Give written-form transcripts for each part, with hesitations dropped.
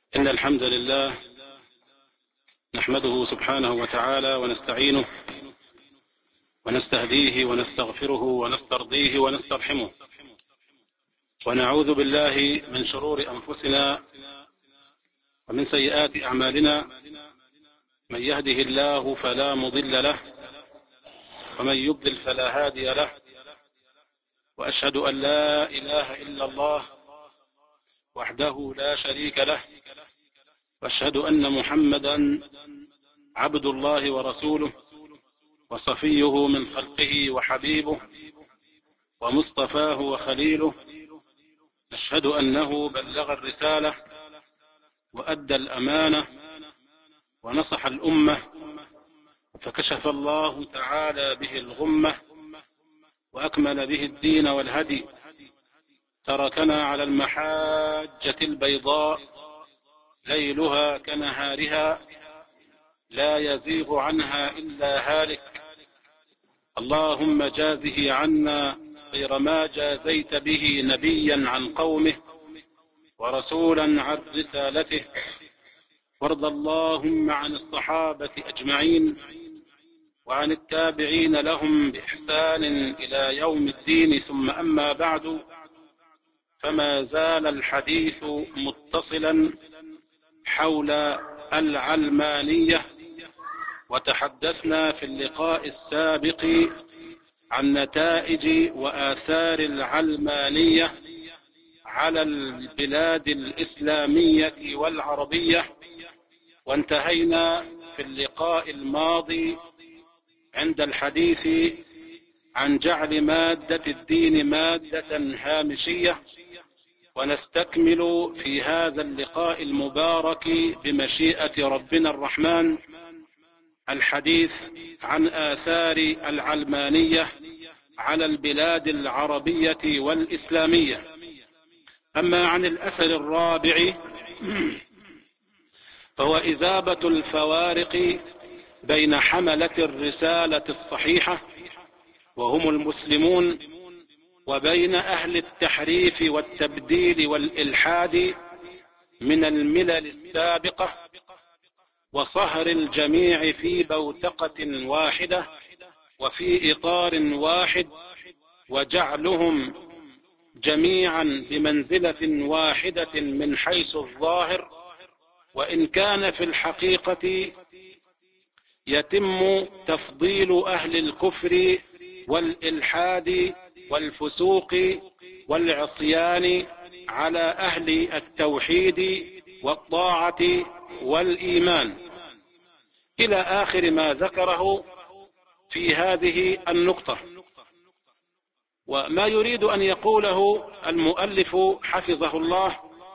إن الحمد لله نحمده سبحانه وتعالى ونستعينه ونستهديه ونستغفره ونسترضيه ونسترحمه، ونعوذ بالله من شرور أنفسنا ومن سيئات أعمالنا. من يهده الله فلا مضل له ومن يضلل فلا هادي له، وأشهد أن لا إله إلا الله وحده لا شريك له، وأشهد أن محمدا عبد الله ورسوله وصفيه من خلقه وحبيبه ومصطفاه وخليله. أشهد أنه بلغ الرسالة وأدى الأمانة ونصح الأمة، فكشف الله تعالى به الغمة وأكمل به الدين والهدي. تركنا على المحاجة البيضاء ليلها كنهارها لا يزيغ عنها إلا هالك. اللهم جازه عنا غير ما جازيت به نبيا عن قومه ورسولا عن رسالته، وارض اللهم عن الصحابة أجمعين وعن التابعين لهم بإحسان إلى يوم الدين. ثم أما بعد، فما زال الحديث متصلا حول العلمانية، وتحدثنا في اللقاء السابق عن نتائج وآثار العلمانية على البلاد الإسلامية والعربية، وانتهينا في اللقاء الماضي عند الحديث عن جعل مادة الدين مادة هامشية. ونستكمل في هذا اللقاء المبارك بمشيئة ربنا الرحمن الحديث عن آثار العلمانية على البلاد العربية والإسلامية. أما عن الأثر الرابع فهو إذابة الفوارق بين حملة الرسالة الصحيحة وهم المسلمون وبين أهل التحريف والتبديل والإلحاد من الملل السابقة، وصهر الجميع في بوتقة واحدة وفي إطار واحد، وجعلهم جميعا بمنزلة واحدة من حيث الظاهر، وإن كان في الحقيقة يتم تفضيل أهل الكفر والإلحاد والفسوق والعصيان على أهل التوحيد والطاعة والإيمان، إلى آخر ما ذكره في هذه النقطة. وما يريد أن يقوله المؤلف حفظه الله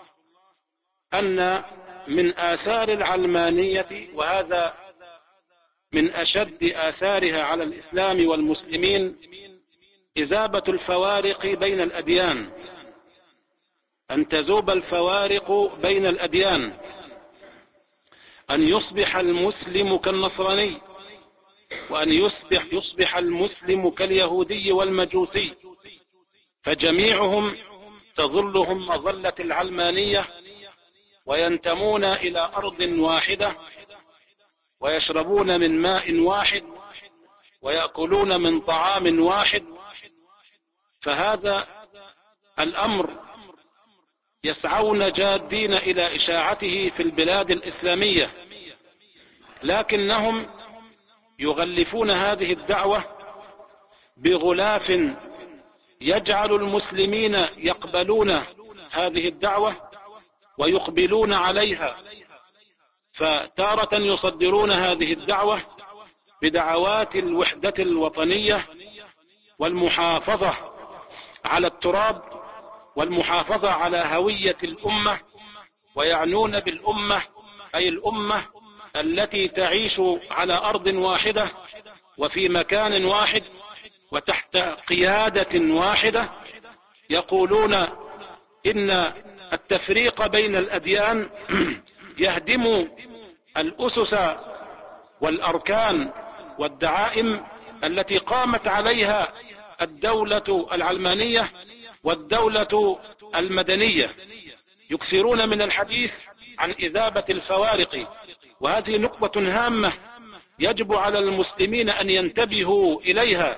أن من آثار العلمانية، وهذا من أشد آثارها على الإسلام والمسلمين، إذابة الفوارق بين الأديان، أن تذوب الفوارق بين الأديان، أن يصبح المسلم كالنصراني، وأن يصبح المسلم كاليهودي والمجوسي، فجميعهم تظلهم مظلة العلمانية، وينتمون إلى أرض واحدة، ويشربون من ماء واحد، ويأكلون من طعام واحد. فهذا الأمر يسعون جادين إلى إشاعته في البلاد الإسلامية، لكنهم يغلفون هذه الدعوة بغلاف يجعل المسلمين يقبلون هذه الدعوة ويقبلون عليها، فتارة يصدرون هذه الدعوة بدعوات الوحدة الوطنية والمحافظة على التراب والمحافظة على هوية الأمة، ويعنون بالأمة أي الأمة التي تعيش على أرض واحدة وفي مكان واحد وتحت قيادة واحدة. يقولون إن التفريق بين الأديان يهدم الأسس والأركان والدعائم التي قامت عليها الدولة العلمانية والدولة المدنية. يكثرون من الحديث عن إذابة الفوارق. وهذه نقطة هامة يجب على المسلمين أن ينتبهوا إليها.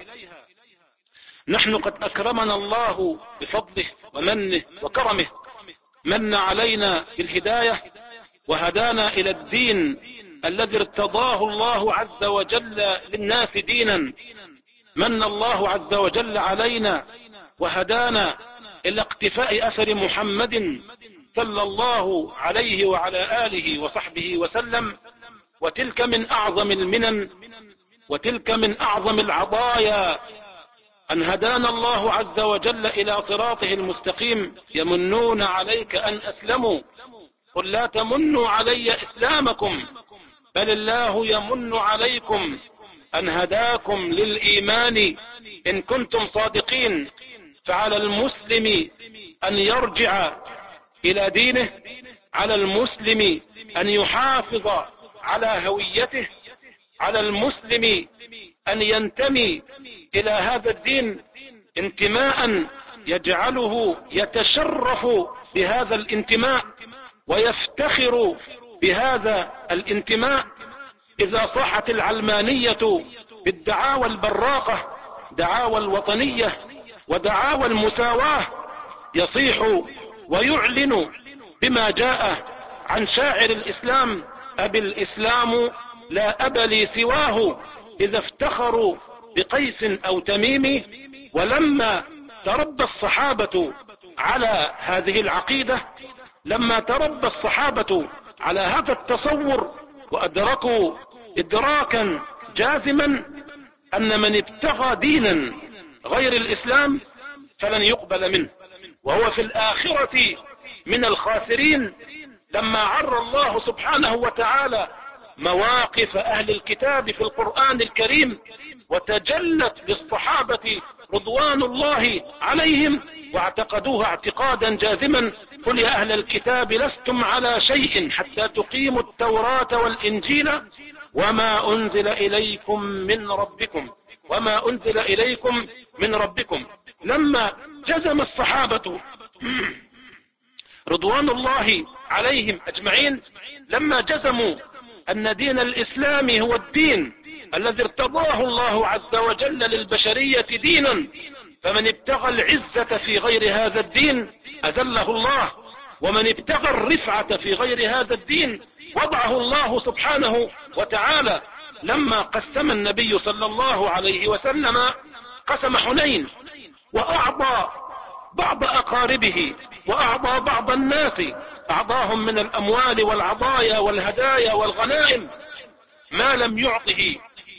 نحن قد أكرمنا الله بفضله ومنه وكرمه، من علينا بالهداية وهدانا إلى الدين الذي ارتضاه الله عز وجل للناس دينا. من الله عز وجل علينا وهدانا إلى اقتفاء أثر محمد صلى الله عليه وعلى آله وصحبه وسلم. وتلك من أعظم المنن وتلك من أعظم العطايا أن هدانا الله عز وجل إلى صراطه المستقيم. يمنون عليك أن أسلموا، قل لا تمنوا علي إسلامكم بل الله يمن عليكم أن هداكم للإيمان إن كنتم صادقين. فعلى المسلم أن يرجع إلى دينه، على المسلم أن يحافظ على هويته، على المسلم أن ينتمي إلى هذا الدين انتماء يجعله يتشرف بهذا الانتماء ويفتخر بهذا الانتماء. إذا صاحت العلمانية بالدعاوى البراقة، دعاوى الوطنية ودعاوى المساواة، يصيح ويعلن بما جاء عن شاعر الإسلام: أبي الإسلام لا أب لي سواه. إذا افتخروا بقيس أو تميم. ولما تربى الصحابة على هذه العقيدة، لما تربى الصحابة على هذا التصور وأدركوا إدراكا جازما أن من ابتغى دينا غير الإسلام فلن يقبل منه وهو في الآخرة من الخاسرين. لما عر الله سبحانه وتعالى مواقف أهل الكتاب في القرآن الكريم وتجلت للصحابة رضوان الله عليهم واعتقدوها اعتقادا جازما: قل يا أهل الكتاب لستم على شيء حتى تقيموا التوراة والإنجيل وما أنزل إليكم من ربكم وما أنزل إليكم من ربكم. لما جزم الصحابة رضوان الله عليهم أجمعين، لما جزموا أن دين الإسلام هو الدين الذي ارتضاه الله عز وجل للبشرية دينا، فمن ابتغى العزة في غير هذا الدين أذله الله، ومن ابتغى الرفعة في غير هذا الدين وضعه الله سبحانه وتعالى. لما قسم النبي صلى الله عليه وسلم قسم حنين وأعطى بعض أقاربه وأعطى بعض الناس، أعطاهم من الأموال والعطايا والهدايا والغنائم ما لم يعطه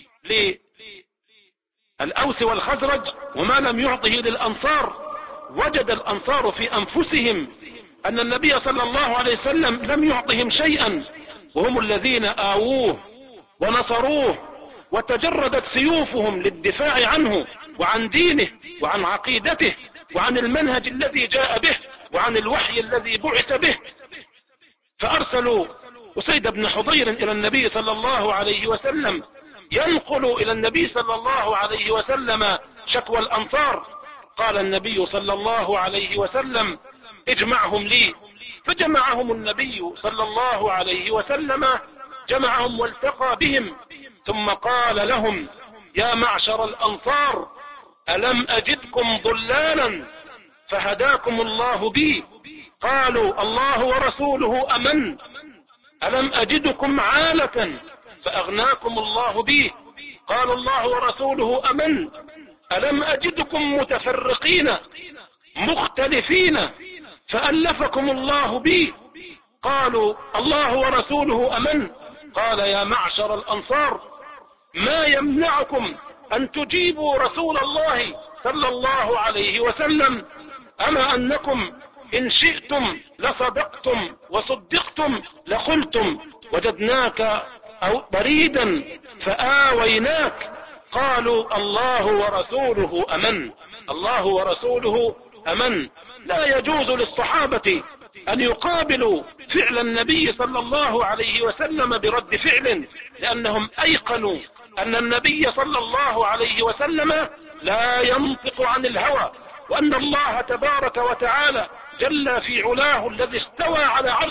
للأوس والخزرج وما لم يعطه للأنصار. وجد الأنصار في أنفسهم أن النبي صلى الله عليه وسلم لم يعطهم شيئا، وهم الذين آووه ونصروه وتجردت سيوفهم للدفاع عنه وعن دينه وعن عقيدته وعن المنهج الذي جاء به وعن الوحي الذي بعث به. فأرسلوا أسيد بن حضير إلى النبي صلى الله عليه وسلم ينقل إلى النبي صلى الله عليه وسلم شكوى الأنصار. قال النبي صلى الله عليه وسلم: اجمعهم لي. فجمعهم النبي صلى الله عليه وسلم، جمعهم والتقى بهم، ثم قال لهم: يا معشر الأنصار، ألم أجدكم ضلالا فهداكم الله بي؟ قالوا: الله ورسوله أمن. ألم أجدكم عالة فأغناكم الله بي؟ قالوا: الله ورسوله أمن. ألم أجدكم متفرقين مختلفين فألفكم الله بي؟ قالوا: الله ورسوله أمن. قال: يا معشر الأنصار، ما يمنعكم أن تجيبوا رسول الله صلى الله عليه وسلم؟ أما أنكم إن شئتم لصدقتم وصدقتم لقلتم وجدناك أو بريدا فآويناك. قالوا: الله ورسوله أمن. الله ورسوله أمن. لا يجوز للصحابة أن يقابلوا فعل النبي صلى الله عليه وسلم برد فعل، لأنهم أيقنوا أن النبي صلى الله عليه وسلم لا ينطق عن الهوى، وأن الله تبارك وتعالى جل في علاه الذي استوى على عرشه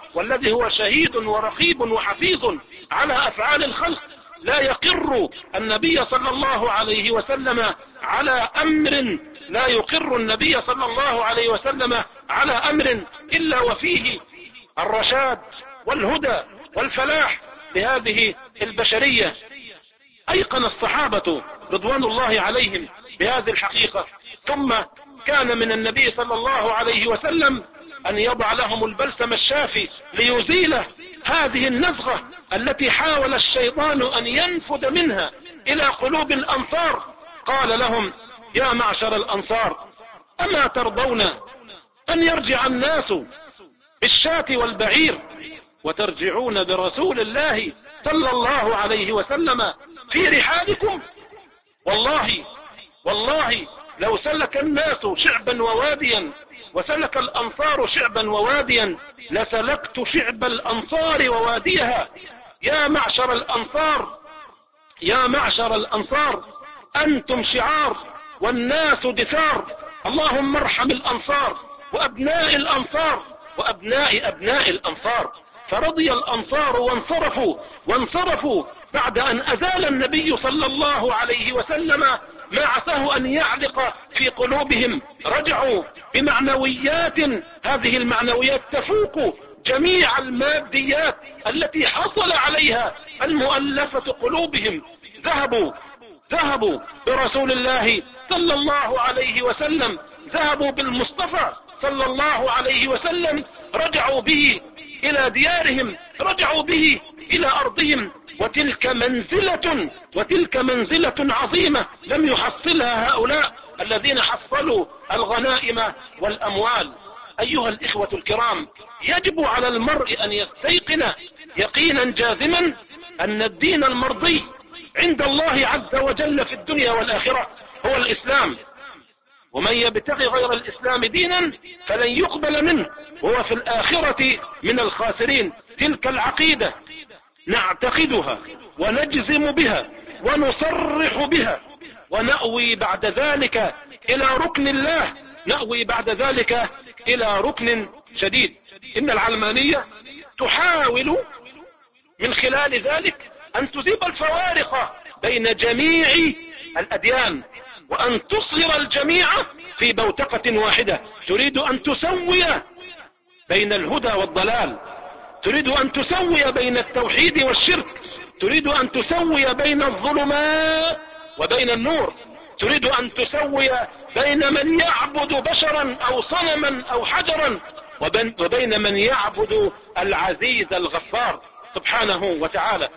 والذي هو شهيد ورقيب وحفيظ على أفعال الخلق لا يقر النبي صلى الله عليه وسلم على أمر، لا يقر النبي صلى الله عليه وسلم على أمر إلا وفيه الرشاد والهدى والفلاح لهذه البشرية. أيقن الصحابة رضوان الله عليهم بهذه الحقيقة، ثم كان من النبي صلى الله عليه وسلم أن يضع لهم البلسم الشافي ليزيل هذه النزغة التي حاول الشيطان أن ينفذ منها إلى قلوب الأنصار. قال لهم: يا معشر الأنصار، أما ترضون أن يرجع الناس بالشاة والبعير وترجعون برسول الله صلى الله عليه وسلم في رحالكم؟ والله لو سلك الناس شعبا وواديا وسلك الأنصار شعبا وواديا لسلكت شعب الأنصار وواديها. يا معشر الأنصار أنتم شعار والناس دثار. اللهم ارحم الأنصار وأبناء الأنصار وأبناء أبناء الأنصار. فرضي الأنصار وانصرفوا بعد أن أزال النبي صلى الله عليه وسلم ما عساه أن يعلق في قلوبهم. رجعوا بمعنويات، هذه المعنويات تفوق جميع الماديات التي حصل عليها المؤلفة قلوبهم. ذهبوا برسول الله صلى الله عليه وسلم، ذهبوا بالمصطفى صلى الله عليه وسلم، رجعوا به إلى ديارهم، رجعوا به إلى أرضهم. وتلك منزلة عظيمة لم يحصلها هؤلاء الذين حصلوا الغنائم والأموال. أيها الإخوة الكرام، يجب على المرء أن يستيقن يقينا جازما أن الدين المرضي عند الله عز وجل في الدنيا والآخرة هو الإسلام، ومن يبتغي غير الإسلام دينا فلن يقبل منه وهو في الآخرة من الخاسرين. تلك العقيدة نعتقدها ونجزم بها ونصرح بها، ونأوي بعد ذلك إلى ركن الله، نأوي بعد ذلك إلى ركن شديد. إن العلمانية تحاول من خلال ذلك أن تذيب الفوارق بين جميع الأديان وأن تصغر الجميع في بوتقة واحدة. تريد أن تسوي بين الهدى والضلال، تريد أن تسوي بين التوحيد والشرك، تريد أن تسوي بين الظلمات وبين النور، تريد أن تسوي بين من يعبد بشرا أو صنما أو حجرا وبين من يعبد العزيز الغفار سبحانه وتعالى.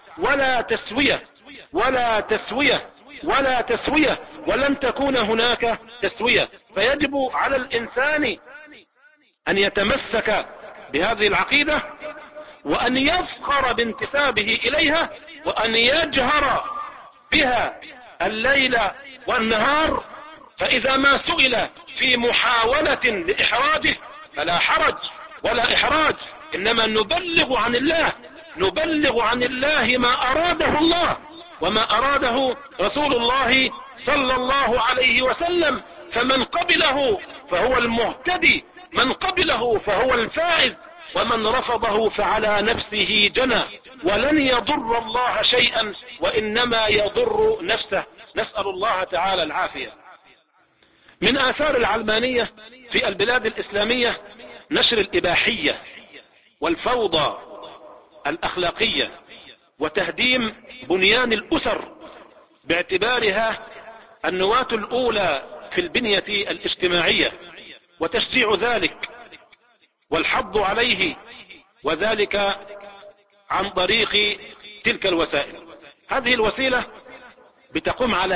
ولا تسوية ولن تكون هناك تسوية. فيجب على الإنسان أن يتمسك بهذه العقيدة وأن يفخر بانتسابه إليها وأن يجهر بها الليل والنهار. فإذا ما سئل في محاولة لإحراجه فلا حرج ولا إحراج، إنما نبلغ عن الله ما أراده الله وما أراده رسول الله صلى الله عليه وسلم. فمن قبله فهو المهتدي، من قبله فهو الفائز، ومن رفضه فعلى نفسه جنى، ولن يضر الله شيئا وإنما يضر نفسه. نسأل الله تعالى العافية. من آثار العلمانية في البلاد الإسلامية نشر الإباحية والفوضى الأخلاقية وتهديم بنيان الأسر باعتبارها النواة الأولى في البنية الاجتماعية، وتشجيع ذلك والحض عليه، وذلك عن طريق تلك الوسائل. هذه الوسيلة بتقوم على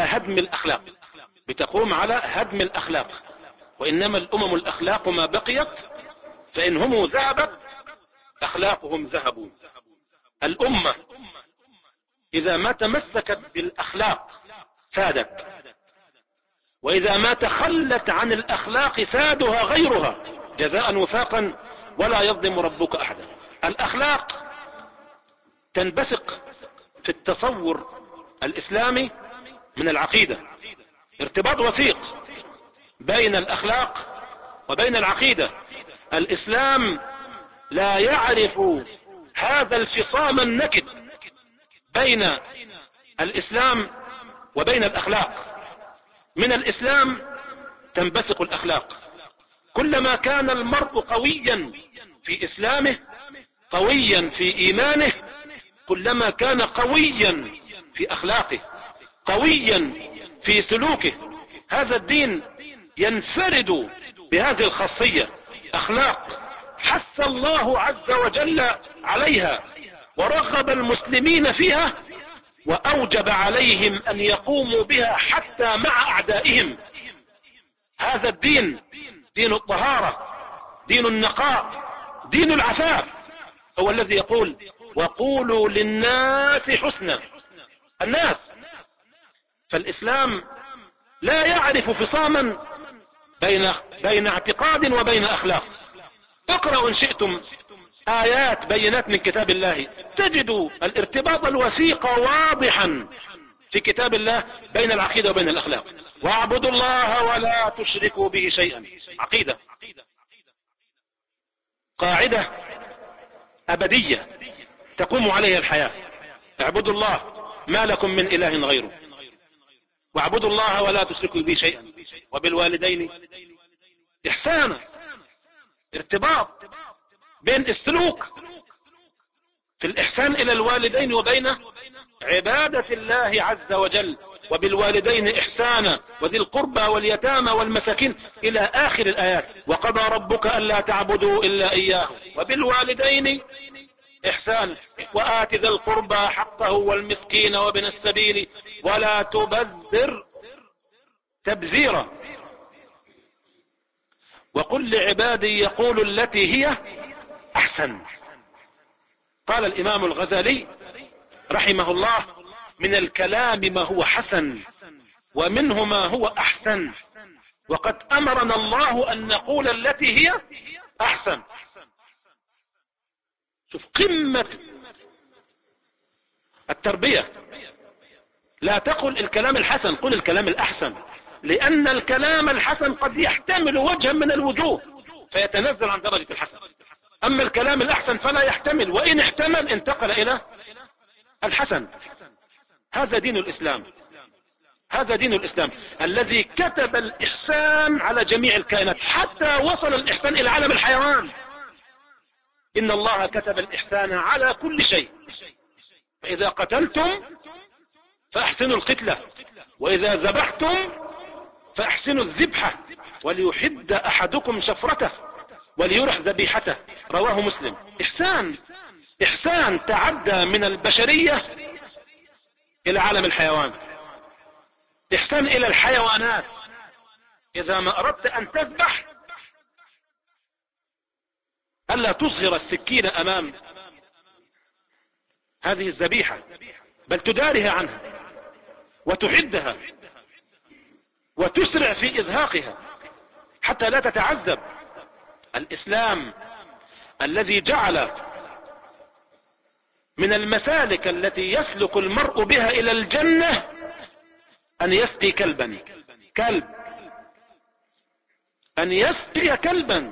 هدم الأخلاق، وإنما الأمم الأخلاق ما بقيت، فإن هم ذهبت أخلاقهم ذهبوا. الأمة إذا ما تمسكت بالأخلاق سادت، وإذا ما تخلت عن الأخلاق سادها غيرها جزاء وفاقا ولا يظلم ربك أحدا. الأخلاق تنبثق في التصور الإسلامي من العقيدة، ارتباط وثيق بين الأخلاق وبين العقيدة. الإسلام لا يعرف هذا الفصام النكد بين الإسلام وبين الأخلاق. من الإسلام تنبثق الأخلاق. كلما كان المرء قويا في إسلامه، قويا في إيمانه، كلما كان قويا في أخلاقه، قويا في سلوكه. هذا الدين ينفرد بهذه الخاصية، أخلاق حث الله عز وجل عليها ورغب المسلمين فيها، وأوجب عليهم أن يقوموا بها حتى مع أعدائهم. هذا الدين دين الطهارة، دين النقاء، دين العفاف، هو الذي يقول وقولوا للناس حسنا. الناس. فالإسلام لا يعرف فصاما بين اعتقاد وبين أخلاق. اقرأوا إن شئتم آيات بينات من كتاب الله، تجدوا الارتباط الوثيق واضحا في كتاب الله بين العقيدة وبين الأخلاق. واعبدوا الله ولا تشركوا به شيئا. عقيدة، قاعدة أبدية تقوم عليها الحياة. اعبدوا الله ما لكم من إله غيره، واعبدوا الله ولا تشركوا به شيئا، وبالوالدين إحسانا. ارتباط بين السلوك في الإحسان إلى الوالدين وبين عبادة الله عز وجل. وبالوالدين إحسانا وذي القربى واليتامى والمساكين إلى آخر الآيات. وقضى ربك ألا تعبدوا إلا إياه وبالوالدين إحسانا وآت ذا القربى حقه والمسكين وابن السبيل ولا تبذر تبذيرا وقل لعبادي يقولوا التي هي أحسن. قال الإمام الغزالي رحمه الله من الكلام ما هو حسن ومنه ما هو أحسن، وقد أمرنا الله أن نقول التي هي أحسن. شوف قمة التربية. لا تقل الكلام الحسن، قل الكلام الأحسن، لأن الكلام الحسن قد يحتمل وجها من الوجوه فيتنزل عن درجة الحسن. أما الكلام الأحسن فلا يحتمل، وإن احتمل انتقل إلى الحسن. هذا دين الإسلام، هذا دين الإسلام الذي كتب الإحسان على جميع الكائنات، حتى وصل الإحسان إلى عالم الحيوان. إن الله كتب الإحسان على كل شيء. فإذا قتلتم فأحسنوا القتلة، وإذا ذبحتم فأحسنوا الذبحة، وليحد أحدكم شفرته وليرح ذبيحته. رواه مسلم. إحسان، إحسان تعدى من البشرية إلى عالم الحيوان، إحسان إلى الحيوانات. إذا ما أردت أن تذبح ألا تصغر السكين أمام هذه الذبيحة، بل تدارها عنها وتحدها وتسرع في إزهاقها حتى لا تتعذب. الإسلام الذي جعل من المسالك التي يسلك المرء بها إلى الجنة أن يسقي كلبا، أن يسقي كلبا.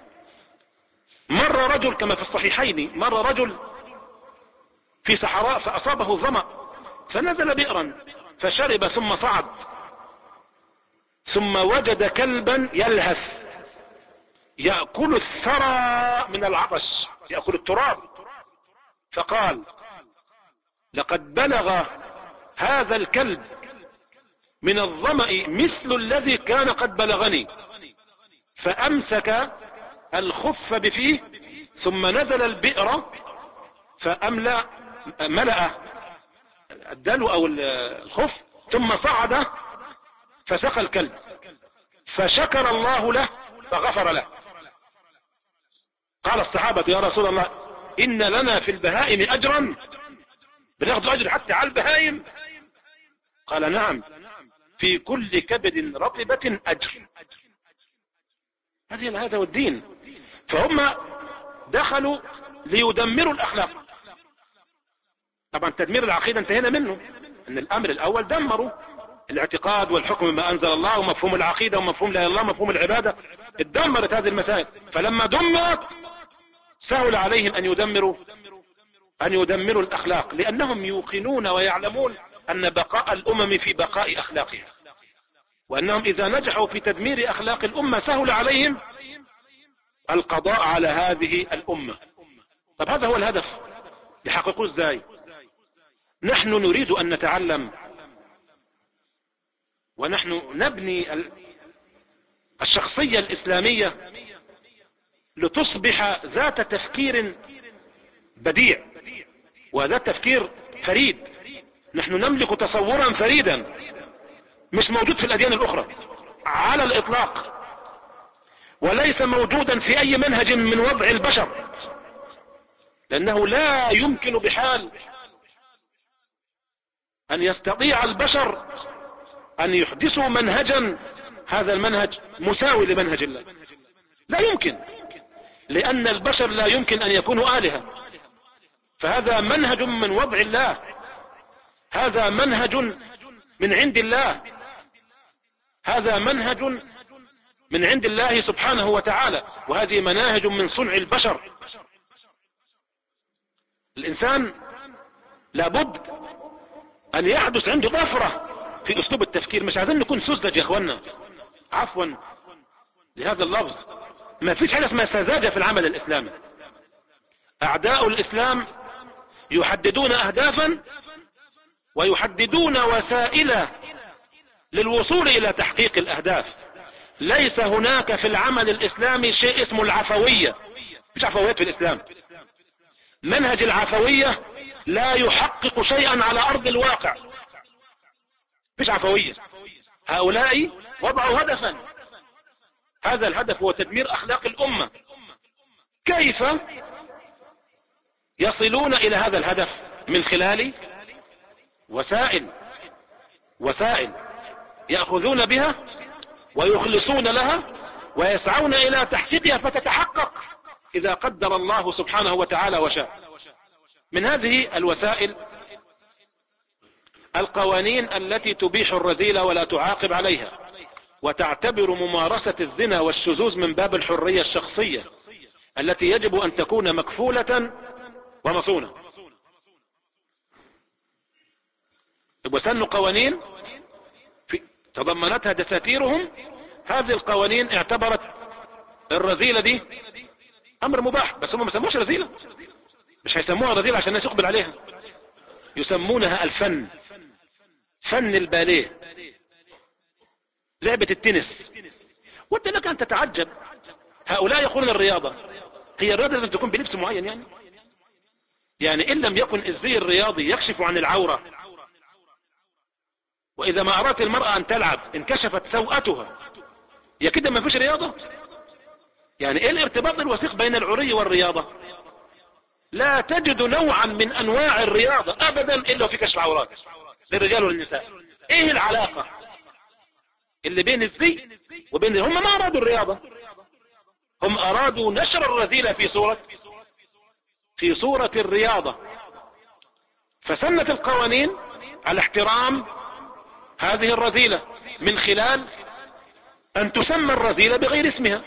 مر رجل كما في الصحيحين، مر رجل في صحراء فأصابه ظمأ فنزل بئرا فشرب ثم صعد، ثم وجد كلبا يلهث يأكل الثرى من العطش، يأكل التراب، فقال لقد بلغ هذا الكلب من الظمأ مثل الذي كان قد بلغني. فأمسك الخف بفيه ثم نزل البئر ملأ الدلو أو الخف ثم صعد فسقى الكلب، فشكر الله له فغفر له. قال الصحابة يا رسول الله إن لنا في البهائم أجرا، بناخذ أجر حتى على البهائم؟ قال نعم، في كل كبد رطبة أجر. هذا هو الدين. فهم دخلوا ليدمروا الأخلاق. طبعا تدمير العقيدة انتهينا منه، ان الأمر الأول دمروا الاعتقاد والحكم بما أنزل الله ومفهوم العقيدة ومفهوم لا إله إلا الله، مفهوم العبادة، اتدمرت هذه المسائل. فلما دمرت سهل عليهم أن يدمروا الأخلاق، لأنهم يوقنون ويعلمون أن بقاء الأمم في بقاء أخلاقها، وأنهم إذا نجحوا في تدمير أخلاق الأمة سهل عليهم القضاء على هذه الأمة. طب هذا هو الهدف، يحققوه ازاي؟ نحن نريد أن نتعلم، ونحن نبني الشخصية الإسلامية لتصبح ذات تفكير بديع وذات تفكير فريد. نحن نملك تصورا فريدا مش موجود في الأديان الأخرى على الإطلاق، وليس موجودا في أي منهج من وضع البشر، لأنه لا يمكن بحال أن يستطيع البشر أن يحدثوا منهجا هذا المنهج مساوي لمنهج الله، لا يمكن، لأن البشر لا يمكن أن يكونوا آلهة، فهذا منهج من وضع الله، هذا منهج من عند الله، هذا منهج من عند الله سبحانه وتعالى، وهذه مناهج من صنع البشر. الإنسان لابد أن يحدث عنده طفرة في أسلوب التفكير. مش عايزين نكون سذج يا أخوانا، عفوا لهذا اللفظ، ما فيش حاجة اسمها سذاجة في العمل الإسلامي. أعداء الإسلام يحددون أهدافا ويحددون وسائل للوصول إلى تحقيق الأهداف. ليس هناك في العمل الإسلامي شيء اسمه العفوية، مش عفويات في الإسلام. منهج العفوية لا يحقق شيئا على أرض الواقع، مش عفوية. هؤلاء وضعوا هدفا، هذا الهدف هو تدمير أخلاق الأمة. كيف يصلون إلى هذا الهدف؟ من خلال وسائل يأخذون بها ويخلصون لها ويسعون إلى تحقيقها، فتتحقق إذا قدر الله سبحانه وتعالى وشاء. من هذه الوسائل القوانين التي تبيح الرذيلة ولا تعاقب عليها، وتعتبر ممارسة الزنا والشذوذ من باب الحرية الشخصية التي يجب أن تكون مكفولة ومصونة. وسنوا قوانين تضمنتها دساتيرهم. هذه القوانين اعتبرت الرذيلة دي أمر مباح، بس هم ما يسموش رذيلة، مش هيسموها رذيلة عشان الناس يقبل عليها، يسمونها الفن، فن الباليه، لعبة التنس. وانت لك أن تتعجب، هؤلاء يقولون الرياضة، هي الرياضة لازم تكون بلبس معين يعني إن لم يكن الزي الرياضي يكشف عن العورة، وإذا ما أرادت المرأة أن تلعب انكشفت سوءتها، يا كده ما فيش رياضة. يعني إيه الارتباط الوثيق بين العري والرياضة؟ لا تجد نوعا من أنواع الرياضة أبدا إلا في كشف عورات للرجال والنساء. إيه العلاقة اللي بين الزي وبين هم ما أرادوا الرياضة، هم أرادوا نشر الرذيلة في صورة الرياضة. فسنت القوانين على احترام هذه الرذيلة من خلال أن تسمى الرذيلة بغير اسمها.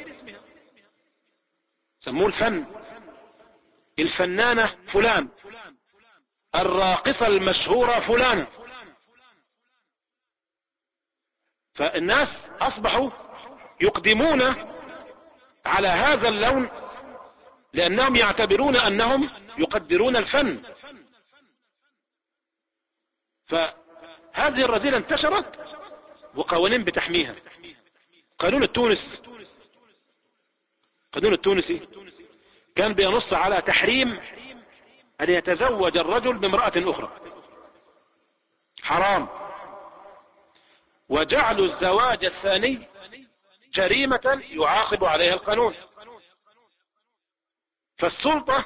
سموه الفن، الفنانة فلان، الراقصة المشهورة فلانة. فالناس أصبحوا يقدمون على هذا اللون لأنهم يعتبرون أنهم يقدرون الفن. فهذه الرذيلة انتشرت وقوانين بتحميها. قانون التونسي كان بينص على تحريم أن يتزوج الرجل بامرأة أخرى، حرام، وجعلوا الزواج الثاني جريمة يعاقب عليها القانون. فالسلطة،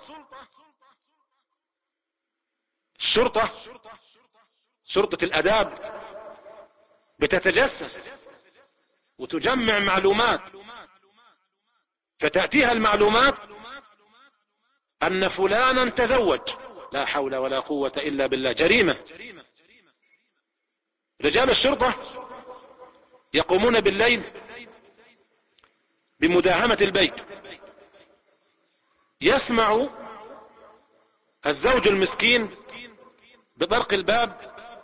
شرطة الأداب بتتجسس وتجمع معلومات، فتأتيها المعلومات أن فلانا تزوج، لا حول ولا قوة إلا بالله، جريمة. رجال الشرطة يقومون بالليل بمداهمة البيت، يسمع الزوج المسكين بطرق الباب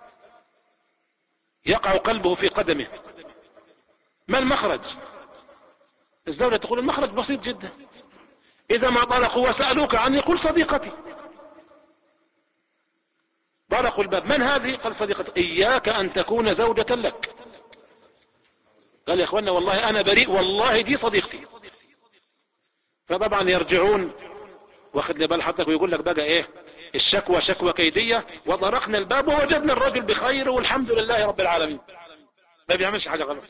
يقع قلبه في قدمه. ما المخرج؟ الزوجة تقول المخرج بسيط جدا، إذا ما طلقوا وسألوك عني قل صديقتي. طلقوا الباب، من هذه؟ قال صديقتي. إياك أن تكون زوجة لك. قال يا اخوانا والله أنا بريء، والله دي صديقتي. فطبعا يرجعون، واخد لي بال حضرتك، ويقول لك بقى ايه، الشكوى شكوى كيدية، وطرقنا الباب ووجدنا الرجل بخير والحمد لله رب العالمين، ما بيعملش حاجة غلط.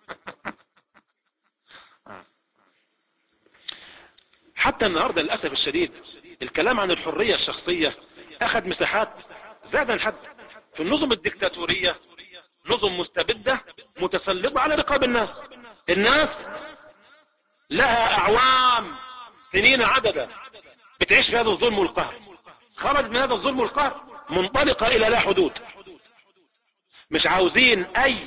حتى النهاردة للأسف الشديد الكلام عن الحرية الشخصية أخذ مساحات زاد الحد في النظم الدكتاتورية، نظم مستبدة متسلطة على رقاب الناس. الناس لها أعوام سنين عددة بتعيش في هذا الظلم والقهر، خرج من هذا الظلم والقهر منطلقة إلى لا حدود. مش عاوزين أي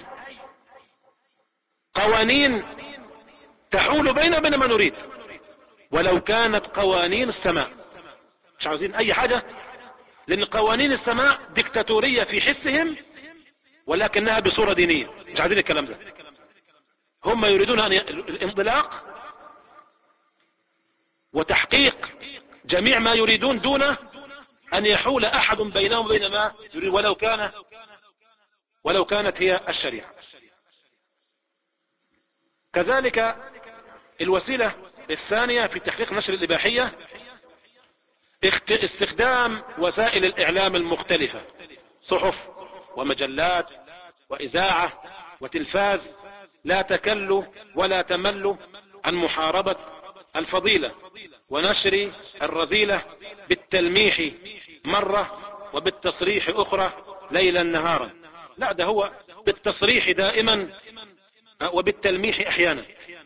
قوانين تحول بين ما نريد، ولو كانت قوانين السماء. مش عاوزين أي حاجة، لأن قوانين السماء ديكتاتورية في حسهم ولكنها بصورة دينية. مش عايزين الكلام ده. هم يريدون الانطلاق وتحقيق جميع ما يريدون دون أن يحول أحد بينهم وبين ما يريد، ولو كانت هي الشريعة. كذلك الوسيلة الثانية في تحقيق نشر الإباحية استخدام وسائل الإعلام المختلفة، صحف ومجلات وإذاعة وتلفاز، لا تكل ولا تمل عن محاربة الفضيلة ونشر الرذيلة بالتلميح مرة وبالتصريح أخرى ليلا نهارا. لا، ده هو بالتصريح دائما وبالتلميح أحيانا.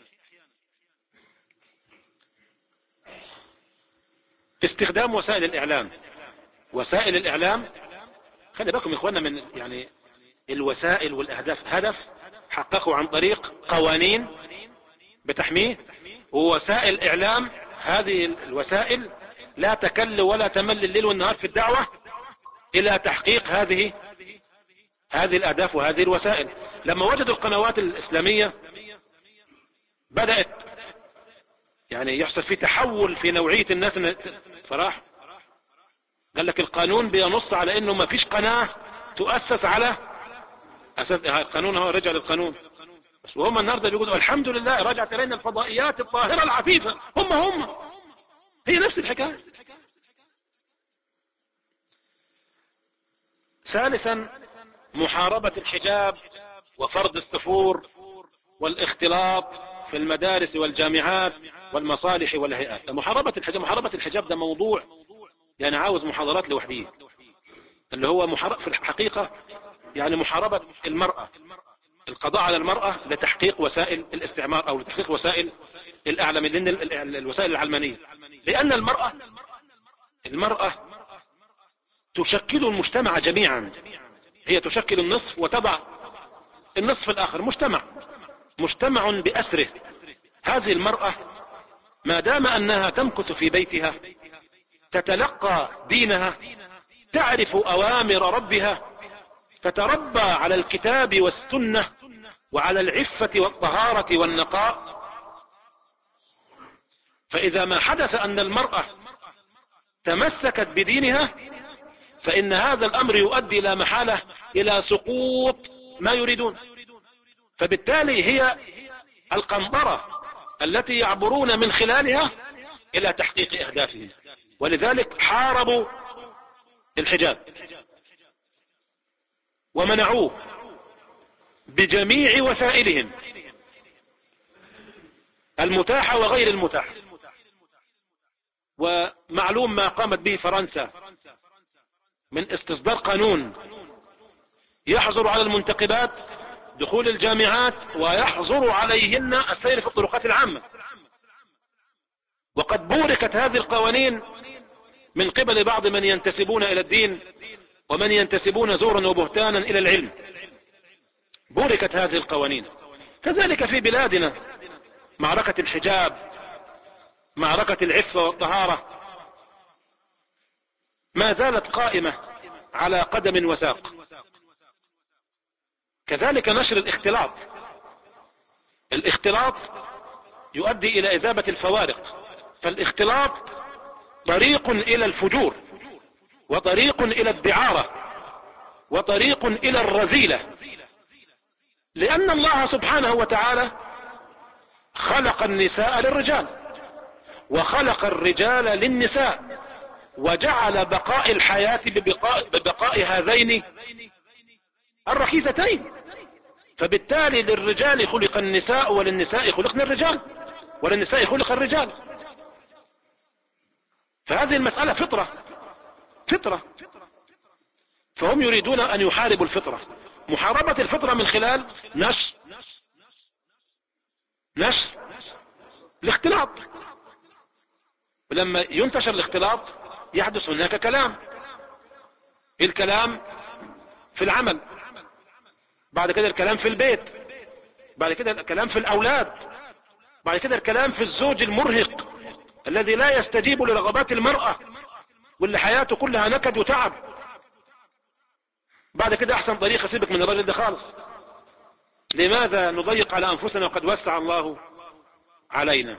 استخدام وسائل الإعلام. وسائل الإعلام خلي بالكم يا إخواننا من يعني الوسائل والأهداف، هدف حققوا عن طريق قوانين بتحميه، ووسائل إعلام هذه الوسائل لا تكل ولا تمل الليل والنهار في الدعوة إلى تحقيق هذه الأهداف وهذه الوسائل. لما وجدوا القنوات الإسلامية بدأت يعني يحصل في تحول في نوعية الناس. صراحة قال لك القانون بينص على انه ما فيش قناة تؤسس على اساس القانون، هو رجع للقانون. وهم النهارده بيقولوا الحمد لله رجعت الينا الفضائيات الطاهرة العفيفة. هم هي نفس الحكاية. ثالثا محاربة الحجاب وفرض السفور والاختلاط في المدارس والجامعات والمصالح والهيئات. محاربة الحجاب ده موضوع يعني عاوز محاضرات لوحديه، اللي هو في الحقيقة يعني محاربة المرأة، القضاء على المرأة لتحقيق وسائل الاستعمار او لتحقيق وسائل الاعلام، لان الوسائل العلمانية. لان المرأة تشكل المجتمع جميعا، هي تشكل النصف وتضع النصف الاخر، مجتمع بأسره. هذه المرأة ما دام أنها تمكث في بيتها تتلقى دينها، تعرف أوامر ربها، تتربى على الكتاب والسنة وعلى العفة والطهارة والنقاء. فإذا ما حدث أن المرأة تمسكت بدينها فإن هذا الأمر يؤدي لا محالة إلى سقوط ما يريدون. فبالتالي هي القنطرة التي يعبرون من خلالها إلى تحقيق أهدافهم. ولذلك حاربوا الحجاب ومنعوه بجميع وسائلهم المتاحة وغير المتاحة. ومعلوم ما قامت به فرنسا من استصدار قانون يحظر على المنتقبات دخول الجامعات ويحظر عليهن السير في الطرقات العامة. وقد بوركت هذه القوانين من قبل بعض من ينتسبون إلى الدين ومن ينتسبون زورا وبهتانا إلى العلم. بوركت هذه القوانين. كذلك في بلادنا معركة الحجاب معركة العفة والطهارة ما زالت قائمة على قدم وساق. كذلك نشر الاختلاط. الاختلاط يؤدي إلى إذابة الفوارق، فالاختلاط طريق إلى الفجور، وطريق إلى الدعارة، وطريق إلى الرذيلة، لأن الله سبحانه وتعالى خلق النساء للرجال وخلق الرجال للنساء، وجعل بقاء الحياة ببقاء هذين الركيزتين، فبالتالي للرجال خلق النساء وللنساء خلقنا الرجال، وللنساء خلق الرجال. فهذه المسألة فطرة، فهم يريدون أن يحاربوا الفطرة. محاربة الفطرة من خلال نشر الاختلاط. ولما ينتشر الاختلاط يحدث هناك كلام، الكلام في العمل، بعد كده الكلام في البيت، بعد كده الكلام في الأولاد، بعد كده الكلام في الزوج المرهق الذي لا يستجيب لرغبات المرأة واللي حياته كلها نكد وتعب. بعد كده أحسن طريقة سيبك من الرجل ده خالص. لماذا نضيق على أنفسنا وقد وسع الله علينا؟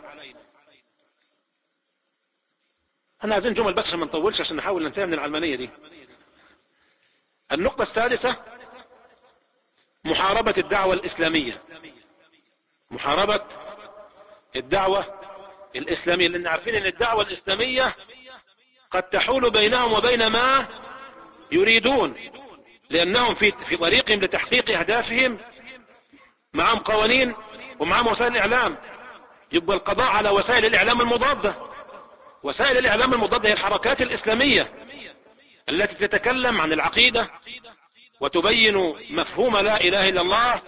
أنا عايزين جمل بس عشان ما نطولش، عشان نحاول ننتهي من العلمانية دي. النقطة السادسة محاربة الدعوة الإسلامية. محاربة الدعوة الإسلامية، لأن عارفين أن الدعوة الإسلامية قد تحول بينهم وبين ما يريدون، لأنهم في طريقهم لتحقيق أهدافهم معهم قوانين ومعهم وسائل الإعلام. يبقى القضاء على وسائل الإعلام المضادة. وسائل الإعلام المضادة هي الحركات الإسلامية التي تتكلم عن العقيدة وتبين مفهوم لا إله إلا الله،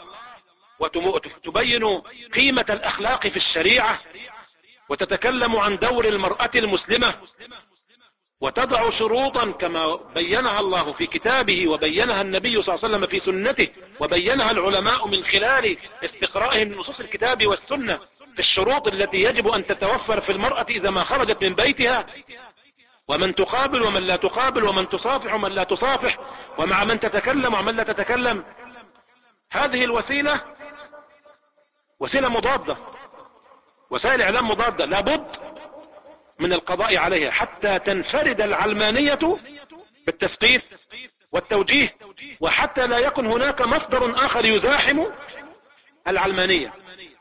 وتبين قيمة الأخلاق في الشريعة، وتتكلم عن دور المرأة المسلمة، وتضع شروطا كما بينها الله في كتابه وبينها النبي صلى الله عليه وسلم في سنته، وبينها العلماء من خلال استقرائهم لنصوص الكتاب والسنة في الشروط التي يجب أن تتوفر في المرأة إذا ما خرجت من بيتها، ومن تقابل ومن لا تقابل، ومن تصافح ومن لا تصافح، ومع من تتكلم ومن لا تتكلم. هذه الوسيلة وسيلة مضادة، وسائل إعلام مضادة، لابد من القضاء عليها حتى تنفرد العلمانية بالتثقيف والتوجيه، وحتى لا يكن هناك مصدر آخر يزاحم العلمانية.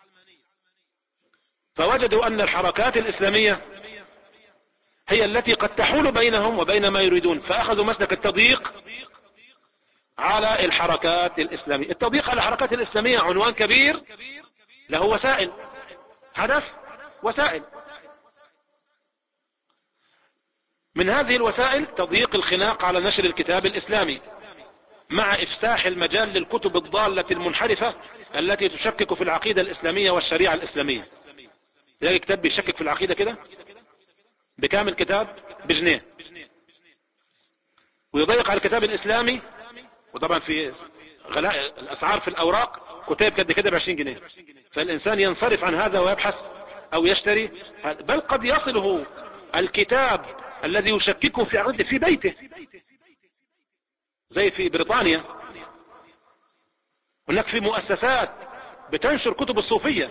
فوجدوا أن الحركات الإسلامية هي التي قد تحول بينهم وبين ما يريدون، فأخذوا مسلك التضييق على الحركات الإسلامية. التضييق على الحركات الإسلامية عنوان كبير له وسائل، هدف وسائل. من هذه الوسائل تضييق الخناق على نشر الكتاب الإسلامي، مع إفساح المجال للكتب الضالة المنحرفة التي تشكك في العقيدة الإسلامية والشريعة الإسلامية. تلاقي كتاب بيشكك في العقيدة كده بكامل كتاب بجنيه، ويضيق على الكتاب الإسلامي. وطبعا في غلاء الأسعار في الأوراق كتاب قد كده ب20 جنيه، فالإنسان ينصرف عن هذا ويبحث أو يشتري. بل قد يصله الكتاب الذي يشككه في عقيدته في بيته، زي في بريطانيا هناك في مؤسسات بتنشر كتب الصوفية،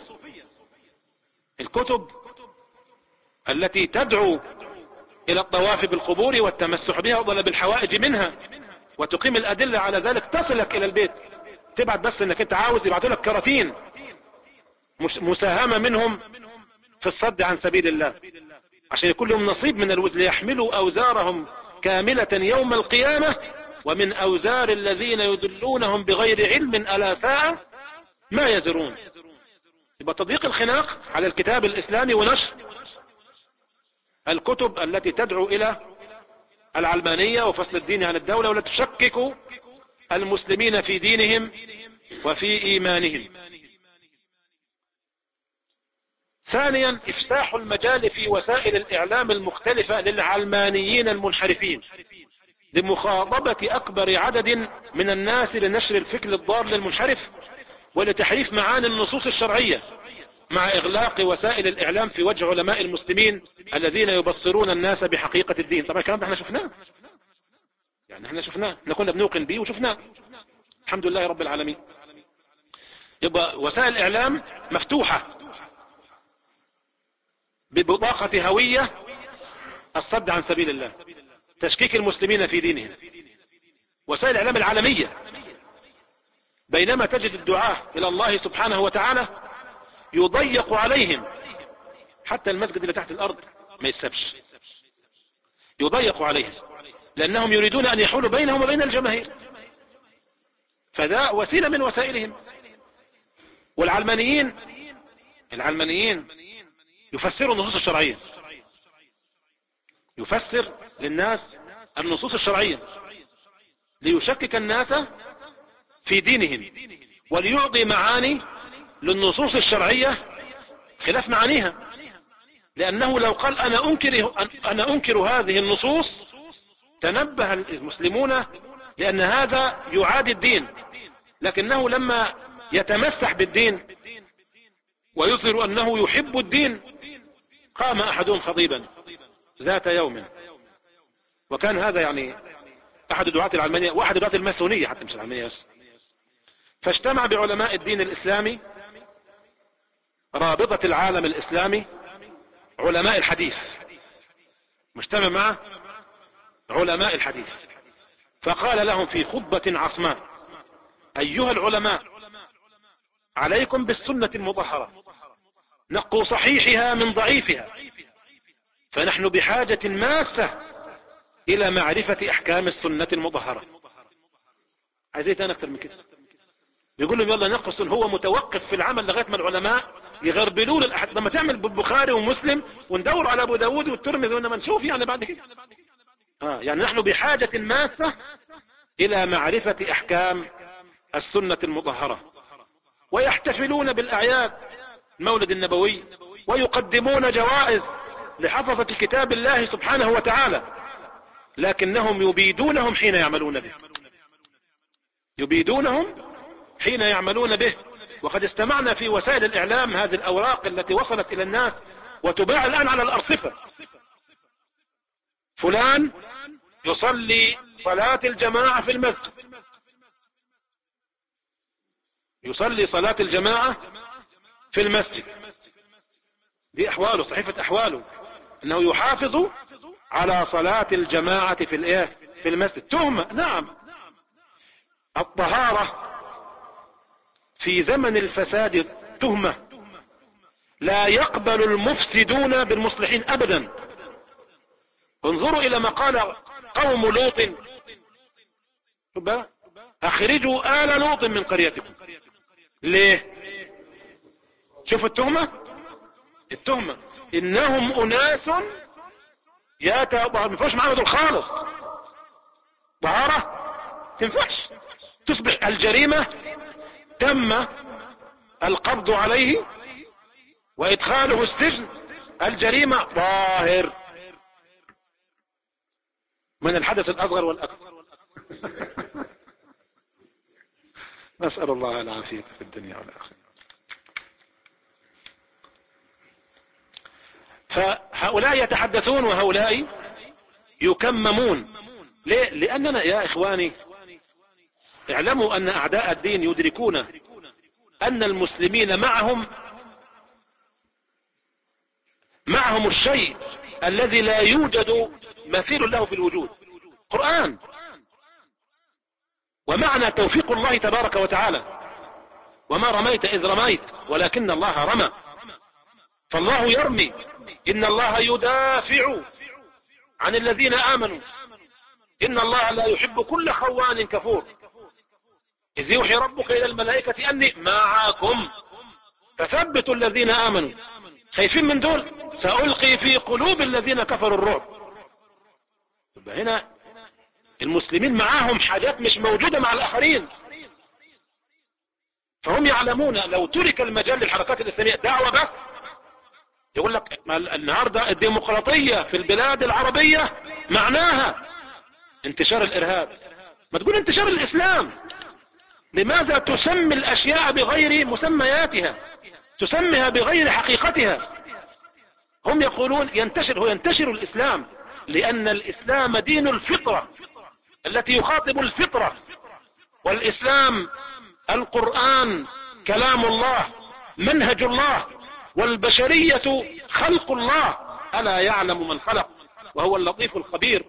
الكتب التي تدعو إلى الطواف بالقبور والتمسح بها وطلب الحوائج منها، وتقيم الأدلة على ذلك، تصلك إلى البيت. تبعت بس انك انت عاوز يبعثوا لك كراتين مساهمة منهم في الصد عن سبيل الله، عشان يكون لهم نصيب من الوزن، ليحملوا أوزارهم كاملة يوم القيامة ومن أوزار الذين يذلونهم بغير علم ألا ساء ما يزرون. يبقى تضييق الخناق على الكتاب الإسلامي ونشر الكتب التي تدعو إلى العلمانية وفصل الدين عن الدولة، ولا تشكك المسلمين في دينهم وفي إيمانهم. ثانيا إفساح المجال في وسائل الإعلام المختلفة للعلمانيين المنحرفين لمخاطبة أكبر عدد من الناس لنشر الفكر الضال المنحرف ولتحريف معاني النصوص الشرعية مع إغلاق وسائل الإعلام في وجه علماء المسلمين الذين يبصرون الناس بحقيقة الدين. طبعا الكلام ده احنا شفناه، يعني احنا شفناه، احنا كنا بنوقن به وشفناه الحمد لله رب العالمين. يبقى وسائل الإعلام مفتوحة ببطاقة هوية الصد عن سبيل الله، تشكيك المسلمين في دينهم. وسائل الإعلام العالمية، بينما تجد الدعاة إلى الله سبحانه وتعالى يضيق عليهم، حتى المسجد اللي تحت الأرض ما يتسبش، يضيق عليهم لأنهم يريدون أن يحولوا بينهم وبين الجماهير، فذا وسيلة من وسائلهم. والعلمانيين يفسروا النصوص الشرعية، يفسر للناس النصوص الشرعية ليشكك الناس في دينهم، وليعطي معاني للنصوص الشرعية خلاف معانيها، لأنه لو قال أنا أنكر هذه النصوص تنبه المسلمون لأن هذا يعادي الدين، لكنه لما يتمسح بالدين ويظهر أنه يحب الدين قام أحدهم خطيبا ذات يوم، وكان هذا يعني أحد دعاة العلمانية وأحد دعاة الماسونية حتى مش العلمانية بس، فاجتمع بعلماء الدين الإسلامي رابطة العالم الإسلامي، علماء الحديث، مجتمع مع علماء الحديث، فقال لهم في خطبة عصماء: أيها العلماء، عليكم بالسنة المطهرة، نقوا صحيحها من ضعيفها، فنحن بحاجة ماسة إلى معرفة أحكام السنة المطهرة. عايز ايه اكتر من كده؟ بيقول لهم يلا نقوا السنة. هو متوقف في العمل لغاية ما العلماء يغربلوا للأحد. لما تعمل بالبخاري ومسلم وندور على أبو داود والترمذي وإنما نشوف يعني بعد كده يعني نحن بحاجة ماسة إلى معرفة أحكام السنة المطهرة. ويحتفلون بالأعياد، المولد النبوي، ويقدمون جوائز لحفظة كتاب الله سبحانه وتعالى، لكنهم يبيدونهم حين يعملون به، يبيدونهم حين يعملون به. وقد استمعنا في وسائل الإعلام هذه الأوراق التي وصلت إلى الناس وتباع الآن على الأرصفة: فلان يصلي صلاة الجماعة في المسجد، يصلي صلاة الجماعة في المسجد. دي أحواله، صحيفة أحواله، أنه يحافظ على صلاة الجماعة في المسجد. تهمة، نعم. الطهارة في زمن الفساد تهمة، لا يقبل المفسدون بالمصلحين أبدا. انظروا إلى ما قال قوم لوط: أخرجوا آل لوط من قريتكم. ليه؟ شوف التهمة إنهم أناس ما ينفعش معاهم دول خالص. طهارة تنفعش، تصبح الجريمة تم القبض عليه وإدخاله السجن، الجريمة ظاهر من الحدث الأصغر والأكبر. نسأل الله العافية في الدنيا والآخرة. فهؤلاء يتحدثون وهؤلاء يكممون. ليه؟ لأننا يا إخواني اعلموا أن أعداء الدين يدركون أن المسلمين معهم الشيء الذي لا يوجد مثيل له في الوجود، قرآن. ومعنى توفيق الله تبارك وتعالى: وما رميت إذ رميت ولكن الله رمى. فالله يرمي، إن الله يدافع عن الذين آمنوا، إن الله لا يحب كل خوان كفور. إذ يوحي ربك إلى الملائكة أني معكم فثبتوا الذين آمنوا. خايفين من دول؟ سألقي في قلوب الذين كفروا الرعب. هنا المسلمين معاهم حاجات مش موجودة مع الآخرين، فهم يعلمون لو ترك المجال للحركات الإسلامية دعوة بس، يقول لك النهاردة الديمقراطية في البلاد العربية معناها انتشار الإرهاب. ما تقول انتشار الإسلام. لماذا تسمي الأشياء بغير مسمياتها؟ تسميها بغير حقيقتها. هم يقولون ينتشر الإسلام، لأن الإسلام دين الفطرة التي يخاطب الفطرة، والإسلام القرآن كلام الله منهج الله، والبشرية خلق الله، ألا يعلم من خلق وهو اللطيف الخبير.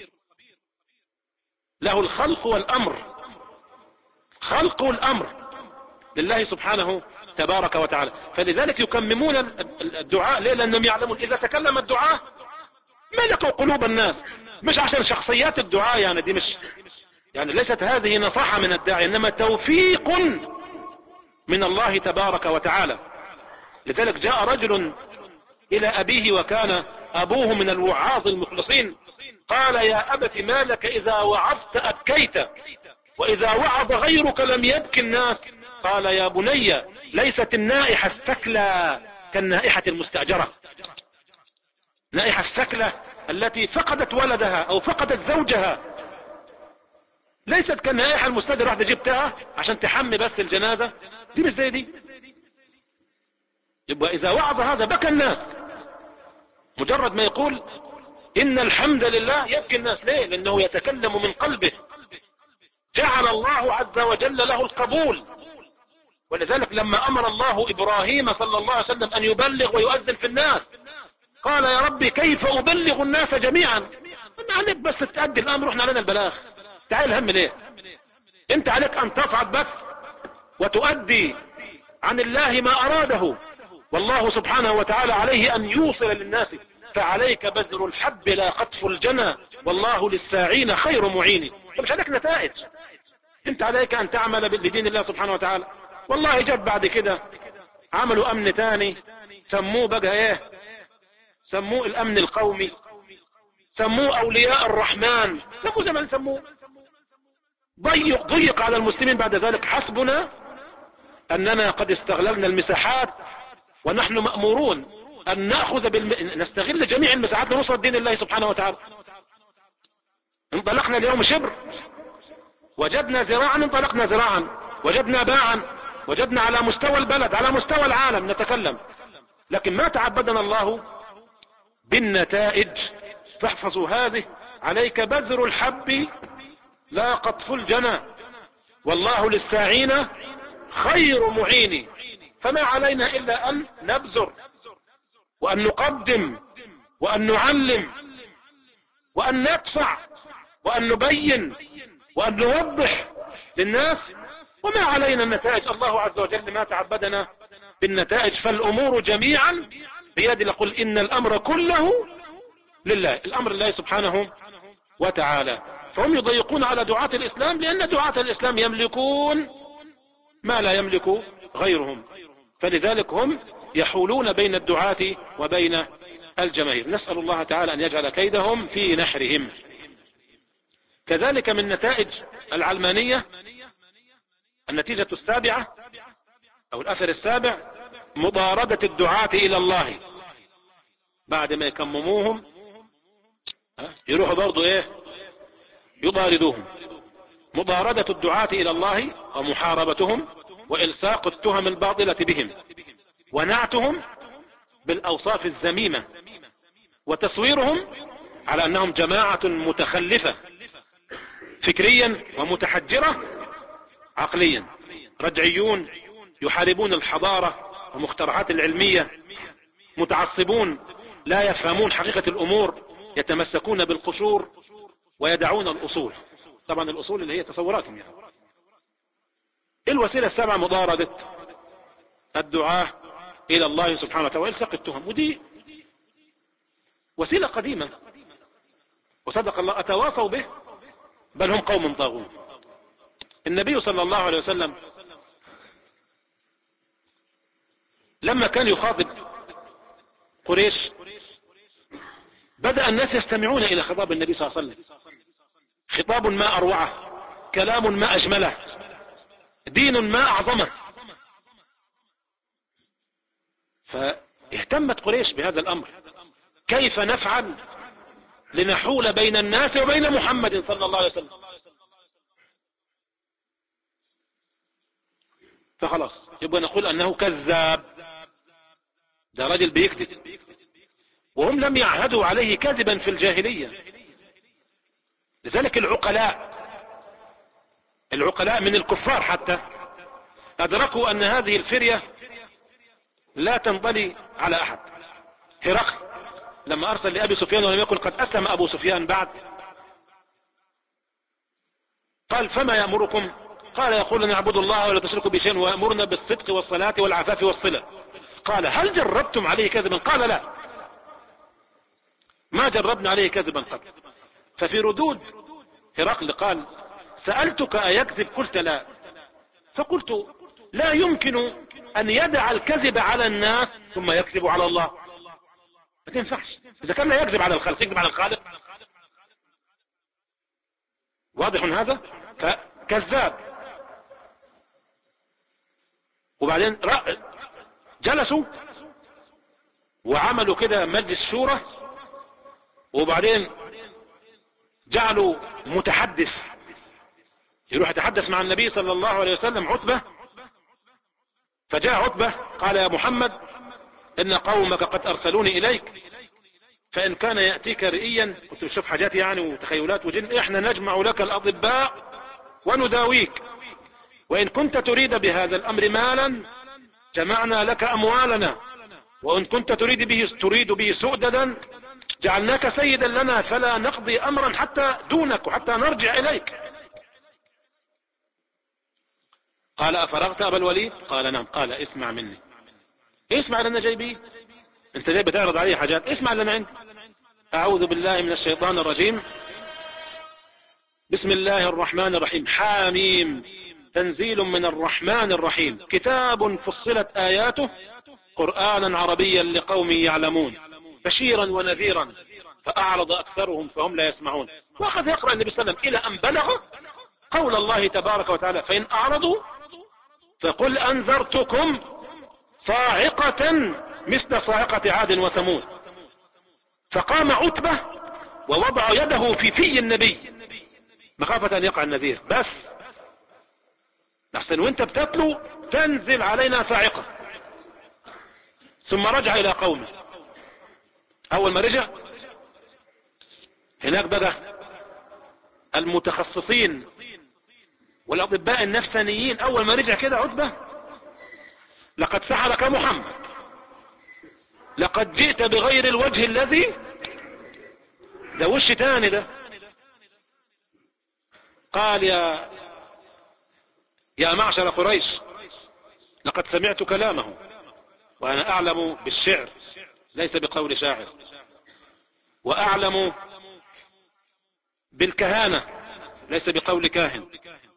له الخلق والأمر، خلق والأمر لله سبحانه تبارك وتعالى. فلذلك يكممون الدعاء. ليه؟ لأنهم يعلمون إذا تكلم الدعاء ملكوا قلوب الناس، مش عشان شخصيات الدعاء، يعني دي مش، يعني ليست هذه نصيحة من الداعي، إنما توفيق من الله تبارك وتعالى. لذلك جاء رجل إلى أبيه وكان أبوه من الوعاظ المخلصين، قال يا أبت ما لك إذا وعظت أبكيت وإذا وعظ غيرك لم يبكي الناس؟ قال يا بني ليست النائحة الثكلى كالنائحة المستأجرة. نائحة الثكلى التي فقدت ولدها أو فقدت زوجها ليست كالنائحة المستأجرة، واحدة جبتها عشان تحمي بس الجنازة، دي مش زي دي. يبقى إذا وعظ هذا بكى الناس، مجرد ما يقول إن الحمد لله يبكي الناس. ليه؟ لأنه يتكلم من قلبه، جعل الله عز وجل له القبول. ولذلك لما أمر الله إبراهيم صلى الله عليه وسلم أن يبلغ ويؤذن في الناس، قال يا ربي كيف أبلغ الناس جميعا؟ أنا عليك بس تأدي الأمر، رحنا علينا البلاغ، تعال هم ليه؟ أنت عليك أن تصعد بس وتؤدي عن الله ما أراده، والله سبحانه وتعالى عليه أن يوصل للناس. فعليك بذر الحب لا قطف الجنى، والله للساعين خير معين. مش عليك نتائج، انت عليك ان تعمل بدين الله سبحانه وتعالى. والله جد بعد كده عملوا امن تاني، سموه بقى ايه؟ سموه الامن القومي، سموه اولياء الرحمن، سموه زي ما سموه. ضيق على المسلمين بعد ذلك. حسبنا اننا قد استغللنا المساحات، ونحن مأمورون ان نأخذ نستغل جميع المساحات لنصرة دين الله سبحانه وتعالى. انطلقنا اليوم شبر وجدنا ذراعا، انطلقنا ذراعا، وجدنا باعا، وجدنا على مستوى البلد، على مستوى العالم نتكلم. لكن ما تعبدنا الله بالنتائج. فاحفظوا هذه، عليك بذر الحب لا قطف الجنى، والله للساعين خير معين. فما علينا إلا أن نبذر وأن نقدم وأن نعلم وأن ندفع وأن نبين وأن نوضح للناس، وما علينا النتائج. الله عز وجل ما تعبدنا بالنتائج، فالأمور جميعا بيد. لقل إن الأمر كله لله، الأمر لله سبحانه وتعالى. فهم يضيقون على دعاة الإسلام، لأن دعاة الإسلام يملكون ما لا يملك غيرهم، فلذلك هم يحولون بين الدعاة وبين الجماهير. نسأل الله تعالى أن يجعل كيدهم في نحرهم. كذلك من نتائج العلمانية النتيجة السابعة أو الأثر السابع، مطاردة الدعاة إلى الله. بعد ما يكمموهم يروحوا برضو إيه؟ يطاردوهم. مطاردة الدعاة إلى الله ومحاربتهم وإلصاق التهم الباطلة بهم ونعتهم بالأوصاف الذميمة وتصويرهم على أنهم جماعة متخلفة فكريا ومتحجرة عقليا، رجعيون يحاربون الحضارة ومخترعات العلمية، متعصبون لا يفهمون حقيقة الأمور، يتمسكون بالقشور ويدعون الأصول. طبعا الأصول اللي هي تصوراتهم يعني. الوسيلة السابعة مطاردة الدعاة إلى الله سبحانه وتعالى وإلصاق التهم، ودي وسيلة قديمة وصدق الله أتواصوا به، بل هم قوم طاغون. النبي صلى الله عليه وسلم لما كان يخاطب قريش بدأ الناس يستمعون إلى خطاب النبي صلى الله عليه وسلم. خطاب ما أروعه، كلام ما أجمله، دين ما أعظمه. فاهتمت قريش بهذا الأمر، كيف نفعل لنحول بين الناس وبين محمد صلى الله عليه وسلم. فخلاص يبقى نقول أنه كذاب ده راجل بيكذب، وهم لم يعهدوا عليه كذبا في الجاهلية. لذلك العقلاء من الكفار حتى أدركوا أن هذه الفرية لا تنطلي على أحد. هرقل لما أرسل لأبي سفيان ولم يكن قد أسلم أبو سفيان بعد، قال فما يأمركم؟ قال يقول نعبد الله ولا تشركوا بشيء ويأمرنا بالصدق والصلاة والعفاف والصلة. قال هل جربتم عليه كذبا؟ قال لا، ما جربنا عليه كذبا قط. ففي ردود هرقل قال سألتك أيكذب؟ قلت لا. فقلت لا يمكن أن يدع الكذب على الناس ثم يكذب على الله، ما تنفعش. إذا كان لا يكذب على الخلق يكذب على الخالق. واضح هذا؟ فكذاب. وبعدين جلسوا وعملوا كده مجلس شورى، وبعدين جعلوا متحدث يروح يتحدث مع النبي صلى الله عليه وسلم، عتبة. فجاء عتبة قال يا محمد إن قومك قد أرسلوني إليك، فإن كان يأتيك رئيا، كنت بشوف حاجات يعني وتخيلات وجن، إحنا نجمع لك الأطباء ونداويك، وإن كنت تريد بهذا الأمر مالا جمعنا لك أموالنا، وإن كنت تريد به سؤددا جعلناك سيدا لنا، فلا نقضي أمرا حتى دونك وحتى نرجع إليك. قال أفرغت أبا الوليد؟ قال نعم. قال اسمع مني، اسمع لنا جايبي، انت جاي بتعرض علي حاجات، اسمع لنا عندي. أعوذ بالله من الشيطان الرجيم. بسم الله الرحمن الرحيم. حاميم تنزيل من الرحمن الرحيم، كتاب فصلت آياته قرآنا عربيا لقوم يعلمون، بشيرا ونذيرا، فأعرض أكثرهم فهم لا يسمعون. وأخذ يقرأ النبي صلى الله عليه وسلم إلى أن بلغ قول الله تبارك وتعالى فإن أعرضوا فقل أنذرتكم صاعقة مثل صاعقة عاد وثمود. فقام عتبة ووضع يده في النبي مخافة أن يقع النذير، بس أحسن وانت بتتلو تنزل علينا صاعقة. ثم رجع إلى قومه. أول ما رجع هناك بقى المتخصصين والأطباء النفسانيين، أول ما رجع كده عتبة لقد سحرك محمد، لقد جئت بغير الوجه الذي، ده وش تاني ده. قال يا معشر قريش لقد سمعت كلامه وأنا أعلم بالشعر ليس بقول شاعر، وأعلم بالكهانة ليس بقول كاهن.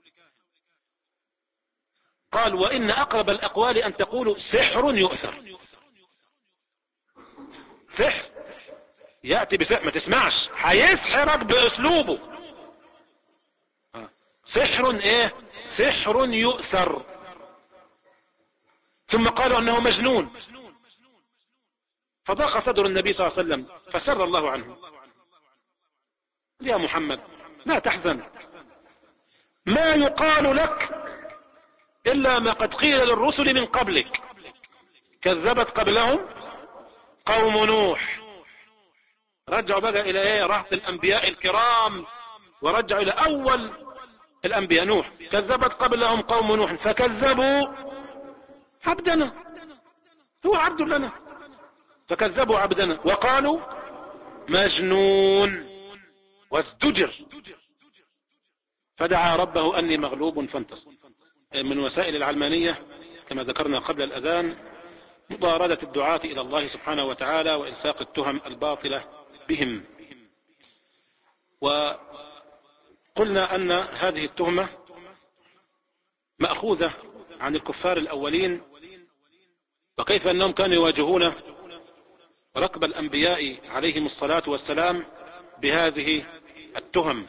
قال وإن أقرب الأقوال أن تقولوا سحر يؤثر. سحر يأتي بسحر، ما تسمعش، هيسحرك بأسلوبه. سحر ايه؟ سحر يؤثر. ثم قالوا أنه مجنون، فضاق صدر النبي صلى الله عليه وسلم فسر الله عنه. يا محمد لا تحزن، ما يقال لك إلا ما قد قيل للرسل من قبلك، كذبت قبلهم قوم نوح. رجعوا بقى إلى ايه؟ رهط الأنبياء الكرام، ورجعوا إلى أول الأنبياء نوح. كذبت قبلهم قوم نوح فكذبوا عبدنا، هو عبد لنا، فكذبوا عبدنا وقالوا مجنون وازدجر، فدعا ربه أني مغلوب فانتصر. من وسائل العلمانية كما ذكرنا قبل الأذان مضاردة الدعاة إلى الله سبحانه وتعالى وإلصاق التهم الباطلة بهم. وقلنا أن هذه التهمة مأخوذة عن الكفار الأولين، وكيف أنهم كانوا يواجهون ركب الأنبياء عليهم الصلاة والسلام بهذه التهم.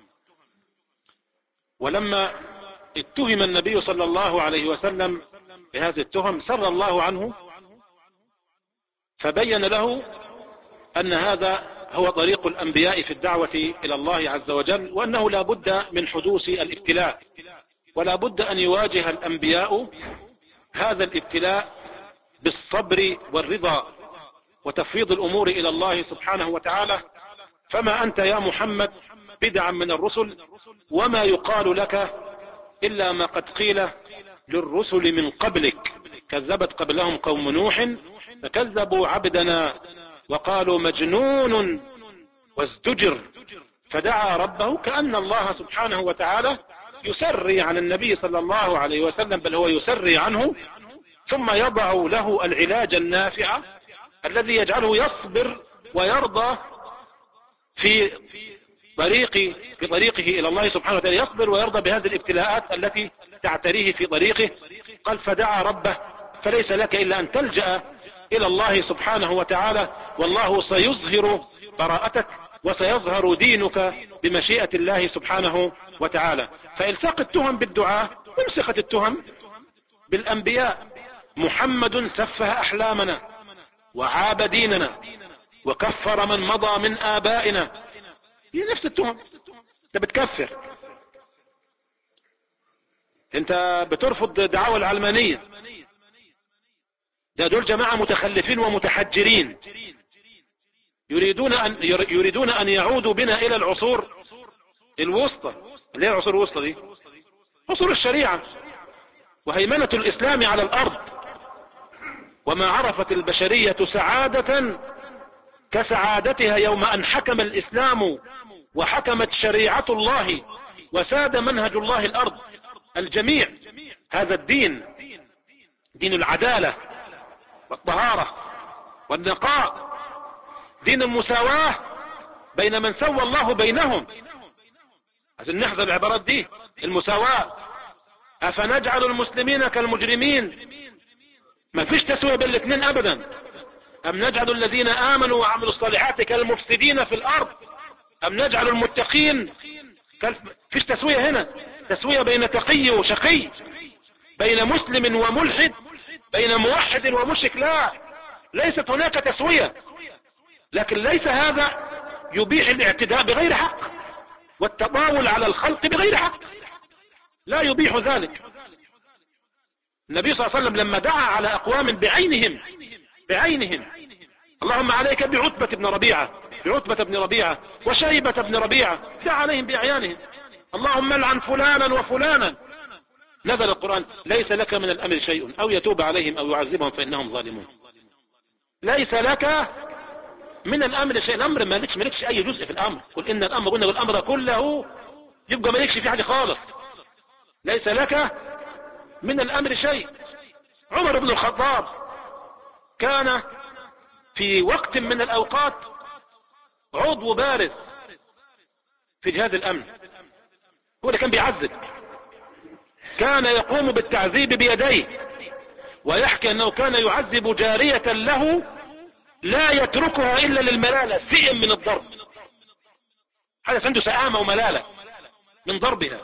ولما اتهم النبي صلى الله عليه وسلم بهذه التهم سر الله عنه، فبين له أن هذا هو طريق الأنبياء في الدعوة إلى الله عز وجل، وأنه لا بد من حدوث الابتلاء، ولا بد أن يواجه الأنبياء هذا الابتلاء بالصبر والرضا وتفويض الأمور إلى الله سبحانه وتعالى. فما أنت يا محمد بدعا من الرسل، وما يقال لك إلا ما قد قيل للرسل من قبلك. كذبت قبلهم قوم نوح فكذبوا عبدنا وقالوا مجنون وازدجر فدعا ربه. كأن الله سبحانه وتعالى يسري عن النبي صلى الله عليه وسلم، بل هو يسري عنه، ثم يضع له العلاج النافع الذي يجعله يصبر ويرضى في طريقه إلى الله سبحانه وتعالى، يصبر ويرضى بهذه الابتلاءات التي تعتريه في طريقه. قال فدعا ربه، فليس لك إلا أن تلجأ إلى الله سبحانه وتعالى، والله سيظهر براءتك وسيظهر دينك بمشيئة الله سبحانه وتعالى. فإلصاق التهم بالدعاء وانسخت التهم بالأنبياء. محمد سفه أحلامنا وعاب ديننا وكفر من مضى من آبائنا. هي نفس التهم. انت بتكفر، انت بترفض دعاوى العلمانية، دول جماعة متخلفين ومتحجرين يريدون أن يعودوا بنا إلى العصور الوسطى. اللي هي العصور الوسطى دي عصور الشريعة وهيمنة الإسلام على الأرض. وما عرفت البشرية سعادة كسعادتها يوم أن حكم الإسلام وحكمت شريعة الله وساد منهج الله الأرض. الجميع هذا الدين، دين العدالة والطهارة والنقاء، دين المساواة بين من سوى الله بينهم. عشان نحذر العبارات دي. المساواة، أفنجعل المسلمين كالمجرمين؟ ما فيش تسوية بين الاثنين أبدا. أم نجعل الذين آمنوا وعملوا الصالحات كالمفسدين في الأرض أم نجعل المتقين فيش تسوية هنا. تسوية بين تقي وشقي، بين مسلم وملحد، بين موحد ومشرك. لا، ليست هناك تسوية. لكن ليس هذا يبيح الاعتداء بغير حق والتطاول على الخلق بغير حق، لا يبيح ذلك. النبي صلى الله عليه وسلم لما دعا على أقوام بعينهم اللهم عليك بعتبة بن ربيعة وشيبة بن ربيعة، دعا عليهم بأعيانهم. اللهم لعن فلانا وفلانا. نزل القرآن ليس لك من الأمر شيء أو يتوب عليهم أو يعذبهم فإنهم ظالمون. ليس لك من الأمر شيء. الأمر مالكش أي جزء في الأمر. قل إن الأمر قلنا والأمر كله، يبقى مالكش في حاجة خالص. ليس لك من الأمر شيء. عمر بن الخطاب كان في وقت من الأوقات عضو بارز في جهاز الأمن، هو اللي كان بيعذب، كان يقوم بالتعذيب بيديه، ويحكي أنه كان يعذب جارية له لا يتركها إلا للملالة، سئم من الضرب، حدث عنده سآمة وملالة من ضربها.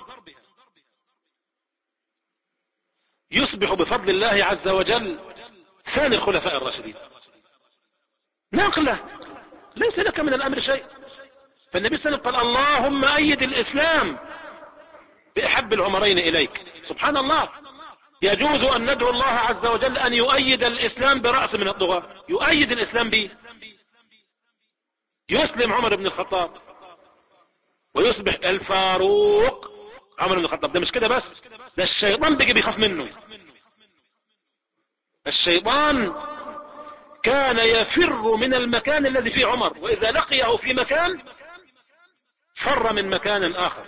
يصبح بفضل الله عز وجل ثاني الخلفاء الراشدين. نقلة ليس لك من الأمر شيء. فالنبي صلى الله عليه وسلم قال اللهم أيد الإسلام بأحب العمرين إليك. سبحان الله، يجوز أن ندعو الله عز وجل أن يؤيد الإسلام برأس من الطغاة، يؤيد الإسلام به، يسلم عمر بن الخطاب ويصبح الفاروق عمر بن الخطاب. ده مش كده بس، ده الشيطان بيجي بيخاف منه. الشيطان كان يفر من المكان الذي فيه عمر، وإذا لقيه في مكان فر من مكان آخر.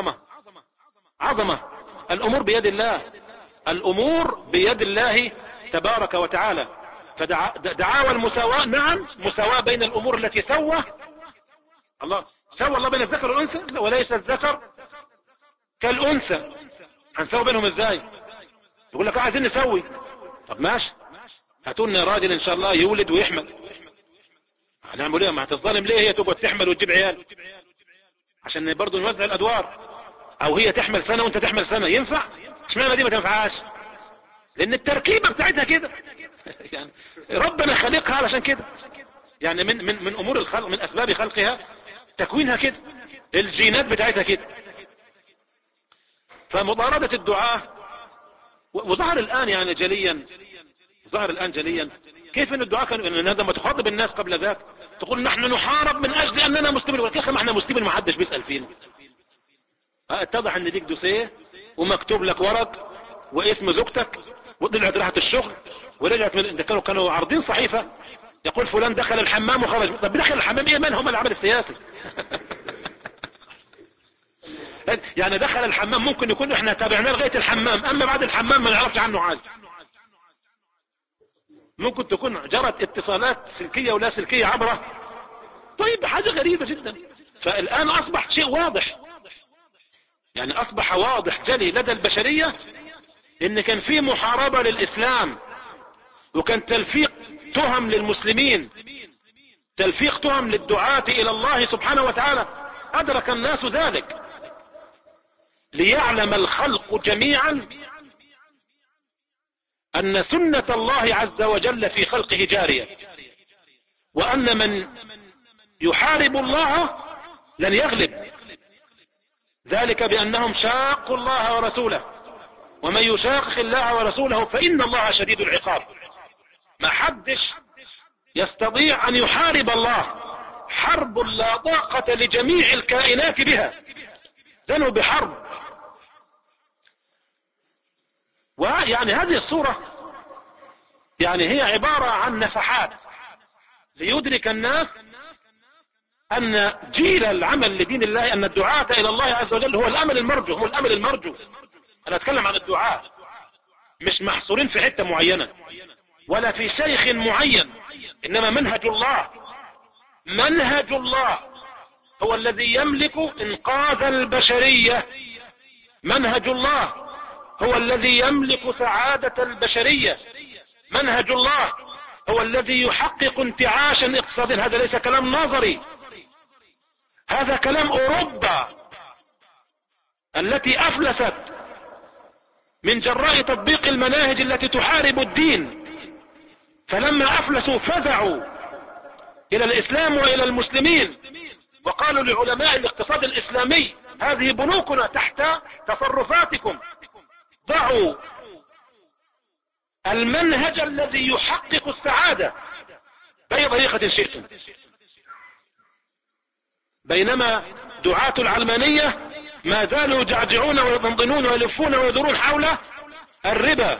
عظمة. الأمور بيد الله، الأمور بيد الله تبارك وتعالى. فدعاوى المساواة، نعم، مساواة بين الأمور التي سوى الله بين الذكر والأنثى، وليس الذكر كالأنثى. هنسوي بينهم ازاي؟ يقول لك عايزين نسوي. طب ماشي، هاتوا لنا راجل ان شاء الله يولد ويحمل. هنعمل ايه؟ ما هتظلم ليه هي تقعد تحمل وتجيب عيال؟ عشان برضه نوزع الادوار. او هي تحمل سنة وانت تحمل سنة، ينفع؟ اشمعنى دي ما تنفعهاش؟ لان التركيبة بتاعتها كده. يعني ربنا خلقها علشان كده. يعني من امور الخلق، من اسباب خلقها تكوينها كده، الجينات بتاعتها كده. فمطاردة الدعاء، وظهر الآن يعني جليا ظهر الآن جليا كيف ان الدعاء كانوا ان لما تخاطب الناس قبل ذلك تقول نحن نحارب من اجل اننا مسلمين، وكيف ما احنا مسلمين ما حدش بيسأل فينا. اتضح ان ديك دوسيه ومكتوب لك ورق واسم زوجتك وطلعت راحت الشغل ورجعت من كانوا عارضين صحيفة يقول فلان دخل الحمام وخرج. طب دخل الحمام ايه؟ من هم العمل السياسي؟ يعني دخل الحمام ممكن يكون احنا تابعناه لغاية الحمام، اما بعد الحمام ما نعرفش عنه حاجة. ممكن تكون جرت اتصالات سلكية ولا سلكية عبره. طيب حاجة غريبة جدا. فالآن أصبح شيء واضح، يعني أصبح واضح جلي لدى البشرية إن كان في محاربة للإسلام، وكان تلفيق تهم للمسلمين، تلفيق تهم للدعاة إلى الله سبحانه وتعالى. أدرك الناس ذلك، ليعلم الخلق جميعا أن سنة الله عز وجل في خلقه جارية، وأن من يحارب الله لن يغلب، ذلك بأنهم شاقوا الله ورسوله، ومن يشاقق الله ورسوله فإن الله شديد العقاب. ما حدش يستطيع أن يحارب الله، حرب لا طاقة لجميع الكائنات بها، زنوا بحرب. ويعني هذه الصورة يعني هي عبارة عن نفحات ليدرك الناس أن جيل العمل لدين الله، أن الدعاة إلى الله عز وجل هو الأمل المرجو، هو الأمل المرجو. أنا أتكلم عن الدعاة، مش محصورين في حتة معينة ولا في شيخ معين، إنما منهج الله. منهج الله هو الذي يملك إنقاذ البشرية، منهج الله هو الذي يملك سعادة البشرية، منهج الله هو الذي يحقق انتعاشا اقتصاديا. هذا ليس كلام نظري، هذا كلام أوروبا التي أفلست من جراء تطبيق المناهج التي تحارب الدين، فلما أفلسوا فزعوا إلى الإسلام وإلى المسلمين، وقالوا لعلماء الاقتصاد الإسلامي هذه بنوكنا تحت تصرفاتكم، ضعوا المنهج الذي يحقق السعادة بأي طريقة شئتم. بينما دعاة العلمانية ما زالوا يجعجعون ويضنضنون ويلفون ويدورون حول الربا.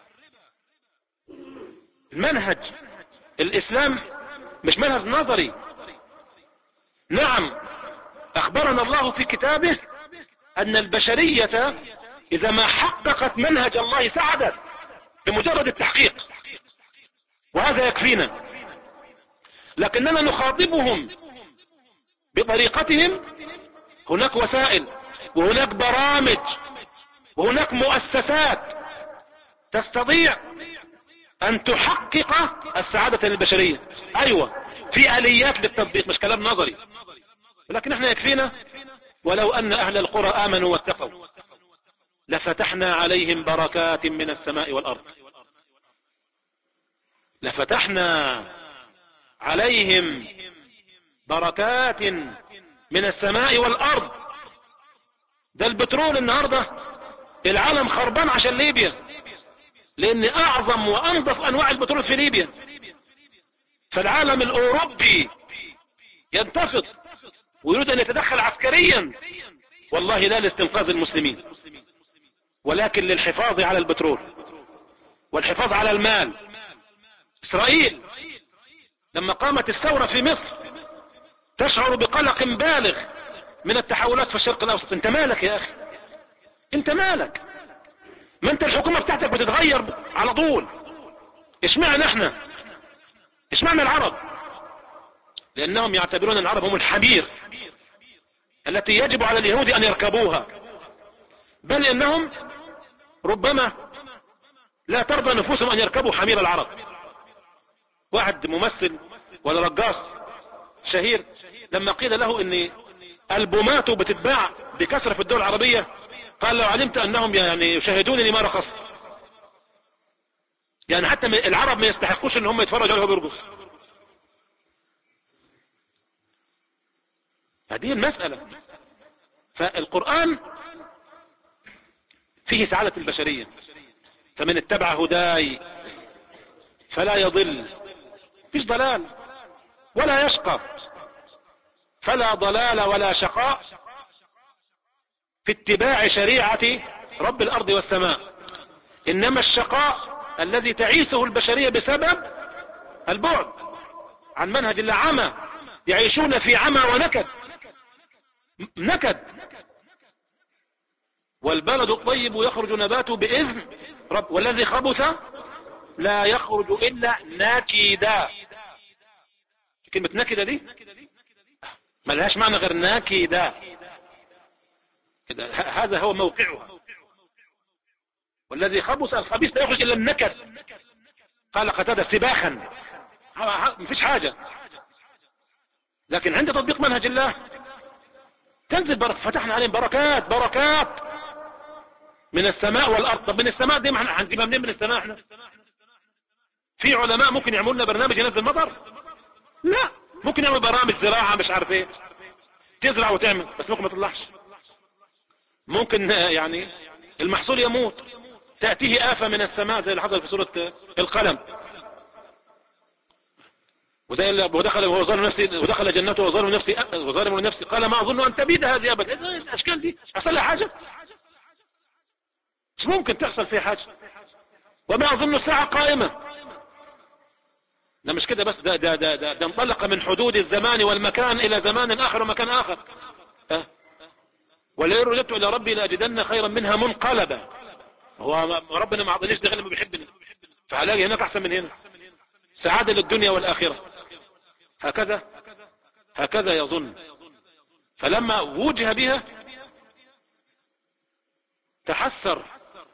المنهج الإسلام مش منهج نظري. نعم، أخبرنا الله في كتابه أن البشرية إذا ما حققت منهج الله سعدت بمجرد التحقيق، وهذا يكفينا. لكننا نخاطبهم بطريقتهم. هناك وسائل وهناك برامج وهناك مؤسسات تستطيع أن تحقق السعادة للبشرية. أيوة، في آليات للتطبيق، مش كلام نظري، لكن احنا يكفينا ولو أن أهل القرى آمنوا واتقوا لفتحنا عليهم بركات من السماء والأرض. لفتحنا عليهم بركات من السماء والأرض. ده البترول النهاردة العالم خربان عشان ليبيا، لأن أعظم وأنظف أنواع البترول في ليبيا. فالعالم الأوروبي ينتفض ويريد أن يتدخل عسكريا، والله لا لاستنقاذ المسلمين ولكن للحفاظ على البترول والحفاظ على المال. إسرائيل لما قامت الثورة في مصر تشعر بقلق بالغ من التحولات في الشرق الأوسط. انت مالك يا أخي؟ انت مالك؟ ما انت الحكومة بتاعتك بتتغير على طول. اشمعنى احنا؟ اشمعنى العرب؟ لأنهم يعتبرون العرب هم الحمير التي يجب على اليهود أن يركبوها، بل إنهم ربما لا ترضى نفوسهم أن يركبوا حمير العرب. واحد ممثل ولا رقاص شهير لما قيل له ان البومات بتتباع بكثرة في الدول العربية قال لو علمت انهم يعني يشاهدونني ما رخص. يعني حتى العرب ما يستحقوش ان هم يتفرجوا عليه وهو بيرقص. هذه المسألة. فالقرآن فيه سعادة البشرية. فمن اتبع هداي فلا يضل، فيش ضلال ولا يشقى، فلا ضلال ولا شقاء في اتباع شريعة رب الأرض والسماء. إنما الشقاء الذي تعيشه البشرية بسبب البعد عن منهج الله، عمى، يعيشون في عمى ونكد، نكد. والبلد الطيب يخرج نباته بإذن رب، والذي خبث لا يخرج إلا نكدا. كلمة نكدا دي ما لهاش معنى غير نكدا، هذا هو موقعها. والذي خبث الخبيث لا يخرج إلا النكد. قال قتادة سباخا، مفيش حاجة. لكن عند تطبيق منهج الله تنزل فتحنا عليهم بركات من السماء والأرض. طب من السماء دي ما هنجيبها منين؟ من السماء احنا في علماء ممكن يعملوا لنا برنامج ينزل مطر؟ لا، ممكن يعمل برامج زراعة مش عارف ايه، تزرع وتعمل، بس ممكن ما تطلعش. ممكن يعني المحصول يموت، تأتيه آفة من السماء زي اللي حصل في سورة القلم. ودخل وهو ظالم نفسه، ودخل جنته وظالم نفسه قال ما أظن أن تبيد هذه أبدا. الأشكال دي حصل لها حاجة؟ مش ممكن تحصل فيها حاجة. وما أظن الساعة قائمة. ده مش كده بس، ده انطلق من حدود الزمان والمكان إلى زمان آخر ومكان آخر. ولئن رجعت إلى ربي لأجدن خيرا منها منقلبا. هو ربنا ما عطانيش ده غير ما بيحبني، فهلاقي هناك أحسن من هنا، سعادة للدنيا والآخرة. هكذا يظن. فلما وجه بها تحسر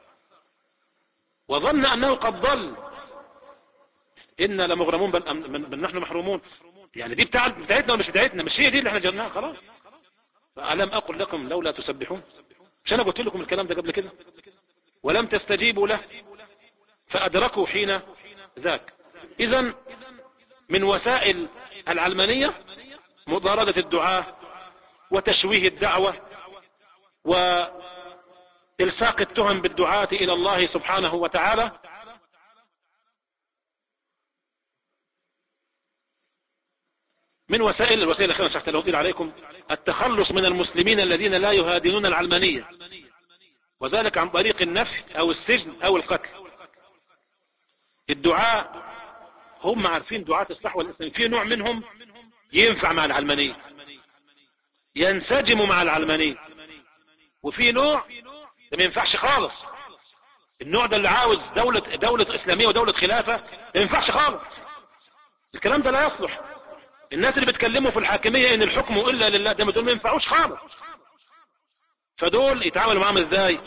وظن أنه قد ضل. إنا لمغرمون بل نحن محرومون. يعني دي بتاعتنا ومش بتاعتنا، مش هي دي اللي احنا جبناها خلاص. فألم أقل لكم لولا تسبحون؟ مش أنا قلت لكم الكلام ده قبل كده؟ ولم تستجيبوا له فأدركوا حين ذاك. إذن من وسائل العلمانية مضاردة الدعاة وتشويه الدعوة وإلصاق التهم بالدعاة إلى الله سبحانه وتعالى. من الوسائل الأخيرة شرحت لو قيل عليكم التخلص من المسلمين الذين لا يهادنون العلمانية، وذلك عن طريق النفي أو السجن أو القتل. الدعاء هم عارفين دعاة الصحوة الإسلامية في نوع منهم ينفع مع العلمانية، ينسجموا مع العلمانية، وفي نوع ما ينفعش خالص. النوع ده اللي عاوز دولة إسلامية ودولة خلافة ما ينفعش خالص. الكلام ده لا يصلح. الناس اللي بيتكلموا في الحاكمية ان الحكم الا لله، ده دول ما ينفعوش خالص. فدول يتعاملوا معهم ازاي؟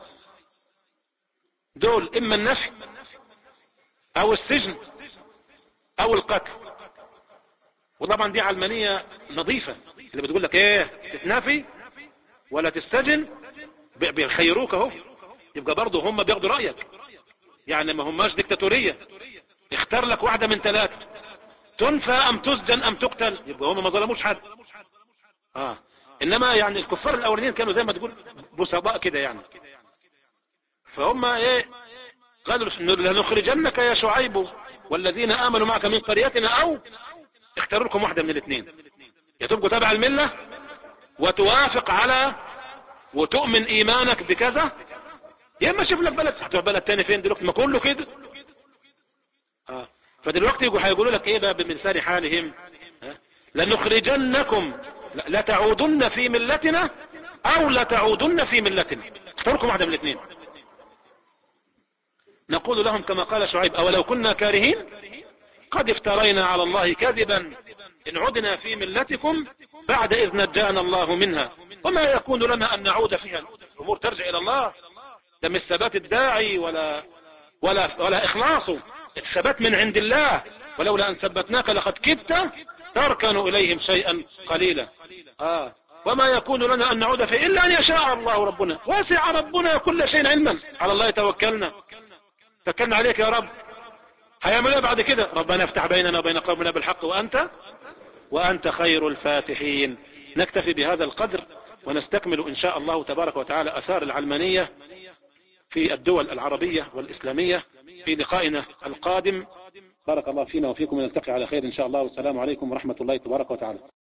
دول اما النفي او السجن او القتل. وطبعا دي علمانية نظيفة اللي بتقول لك ايه، تتنافي ولا تستجن، بيخيروك اهو. يبقى برضه هم بياخدوا رأيك، يعني ما هماش ديكتاتورية. اختار لك واحدة من ثلاثة، تنفى ام تسجن ام تقتل، يبقى هم ما ظلموش حد. انما يعني الكفار الاولين كانوا زي ما تقول بسطاء كده يعني. فهم ايه قالوا لنخرجنك يا شعيب والذين امنوا معك من قريتنا، او اختاروا لكم واحدة من الاثنين، يا تبقوا تبع الملة وتوافق على وتؤمن ايمانك بكذا، يا اما شوف لك بلد. هتروح بلد تاني فين دلوقتي؟ ما كله كده. فدلوقتي هيقولوا لك ايه بقى بمثال حالهم؟ لنخرجنكم لا تعودن في ملتنا او لا تعودن في ملتنا، اختاركم واحدة من الاثنين. نقول لهم كما قال شعيب اولو كنا كارهين قد افترينا على الله كذبا ان عدنا في ملتكم بعد اذ نجانا الله منها وما يكون لنا ان نعود فيها. الامور ترجع الى الله، ده مش ثبات الداعي ولا اخلاصه، الثبات من عند الله. ولولا ان ثبتناك لقد كدت تركن اليهم شيئا قليلا. وما يكون لنا ان نعود فيه الا ان يشاء الله ربنا، وسع ربنا كل شيء علما. على الله توكلنا عليك يا رب. هيعمل ايه بعد كده؟ ربنا افتح بيننا وبين قومنا بالحق وانت خير الفاتحين. نكتفي بهذا القدر ونستكمل ان شاء الله تبارك وتعالى اثار العلمانية في الدول العربية والاسلامية في لقائنا القادم. بارك الله فينا وفيكم، ونلتقي على خير إن شاء الله، والسلام عليكم ورحمة الله تبارك وتعالى.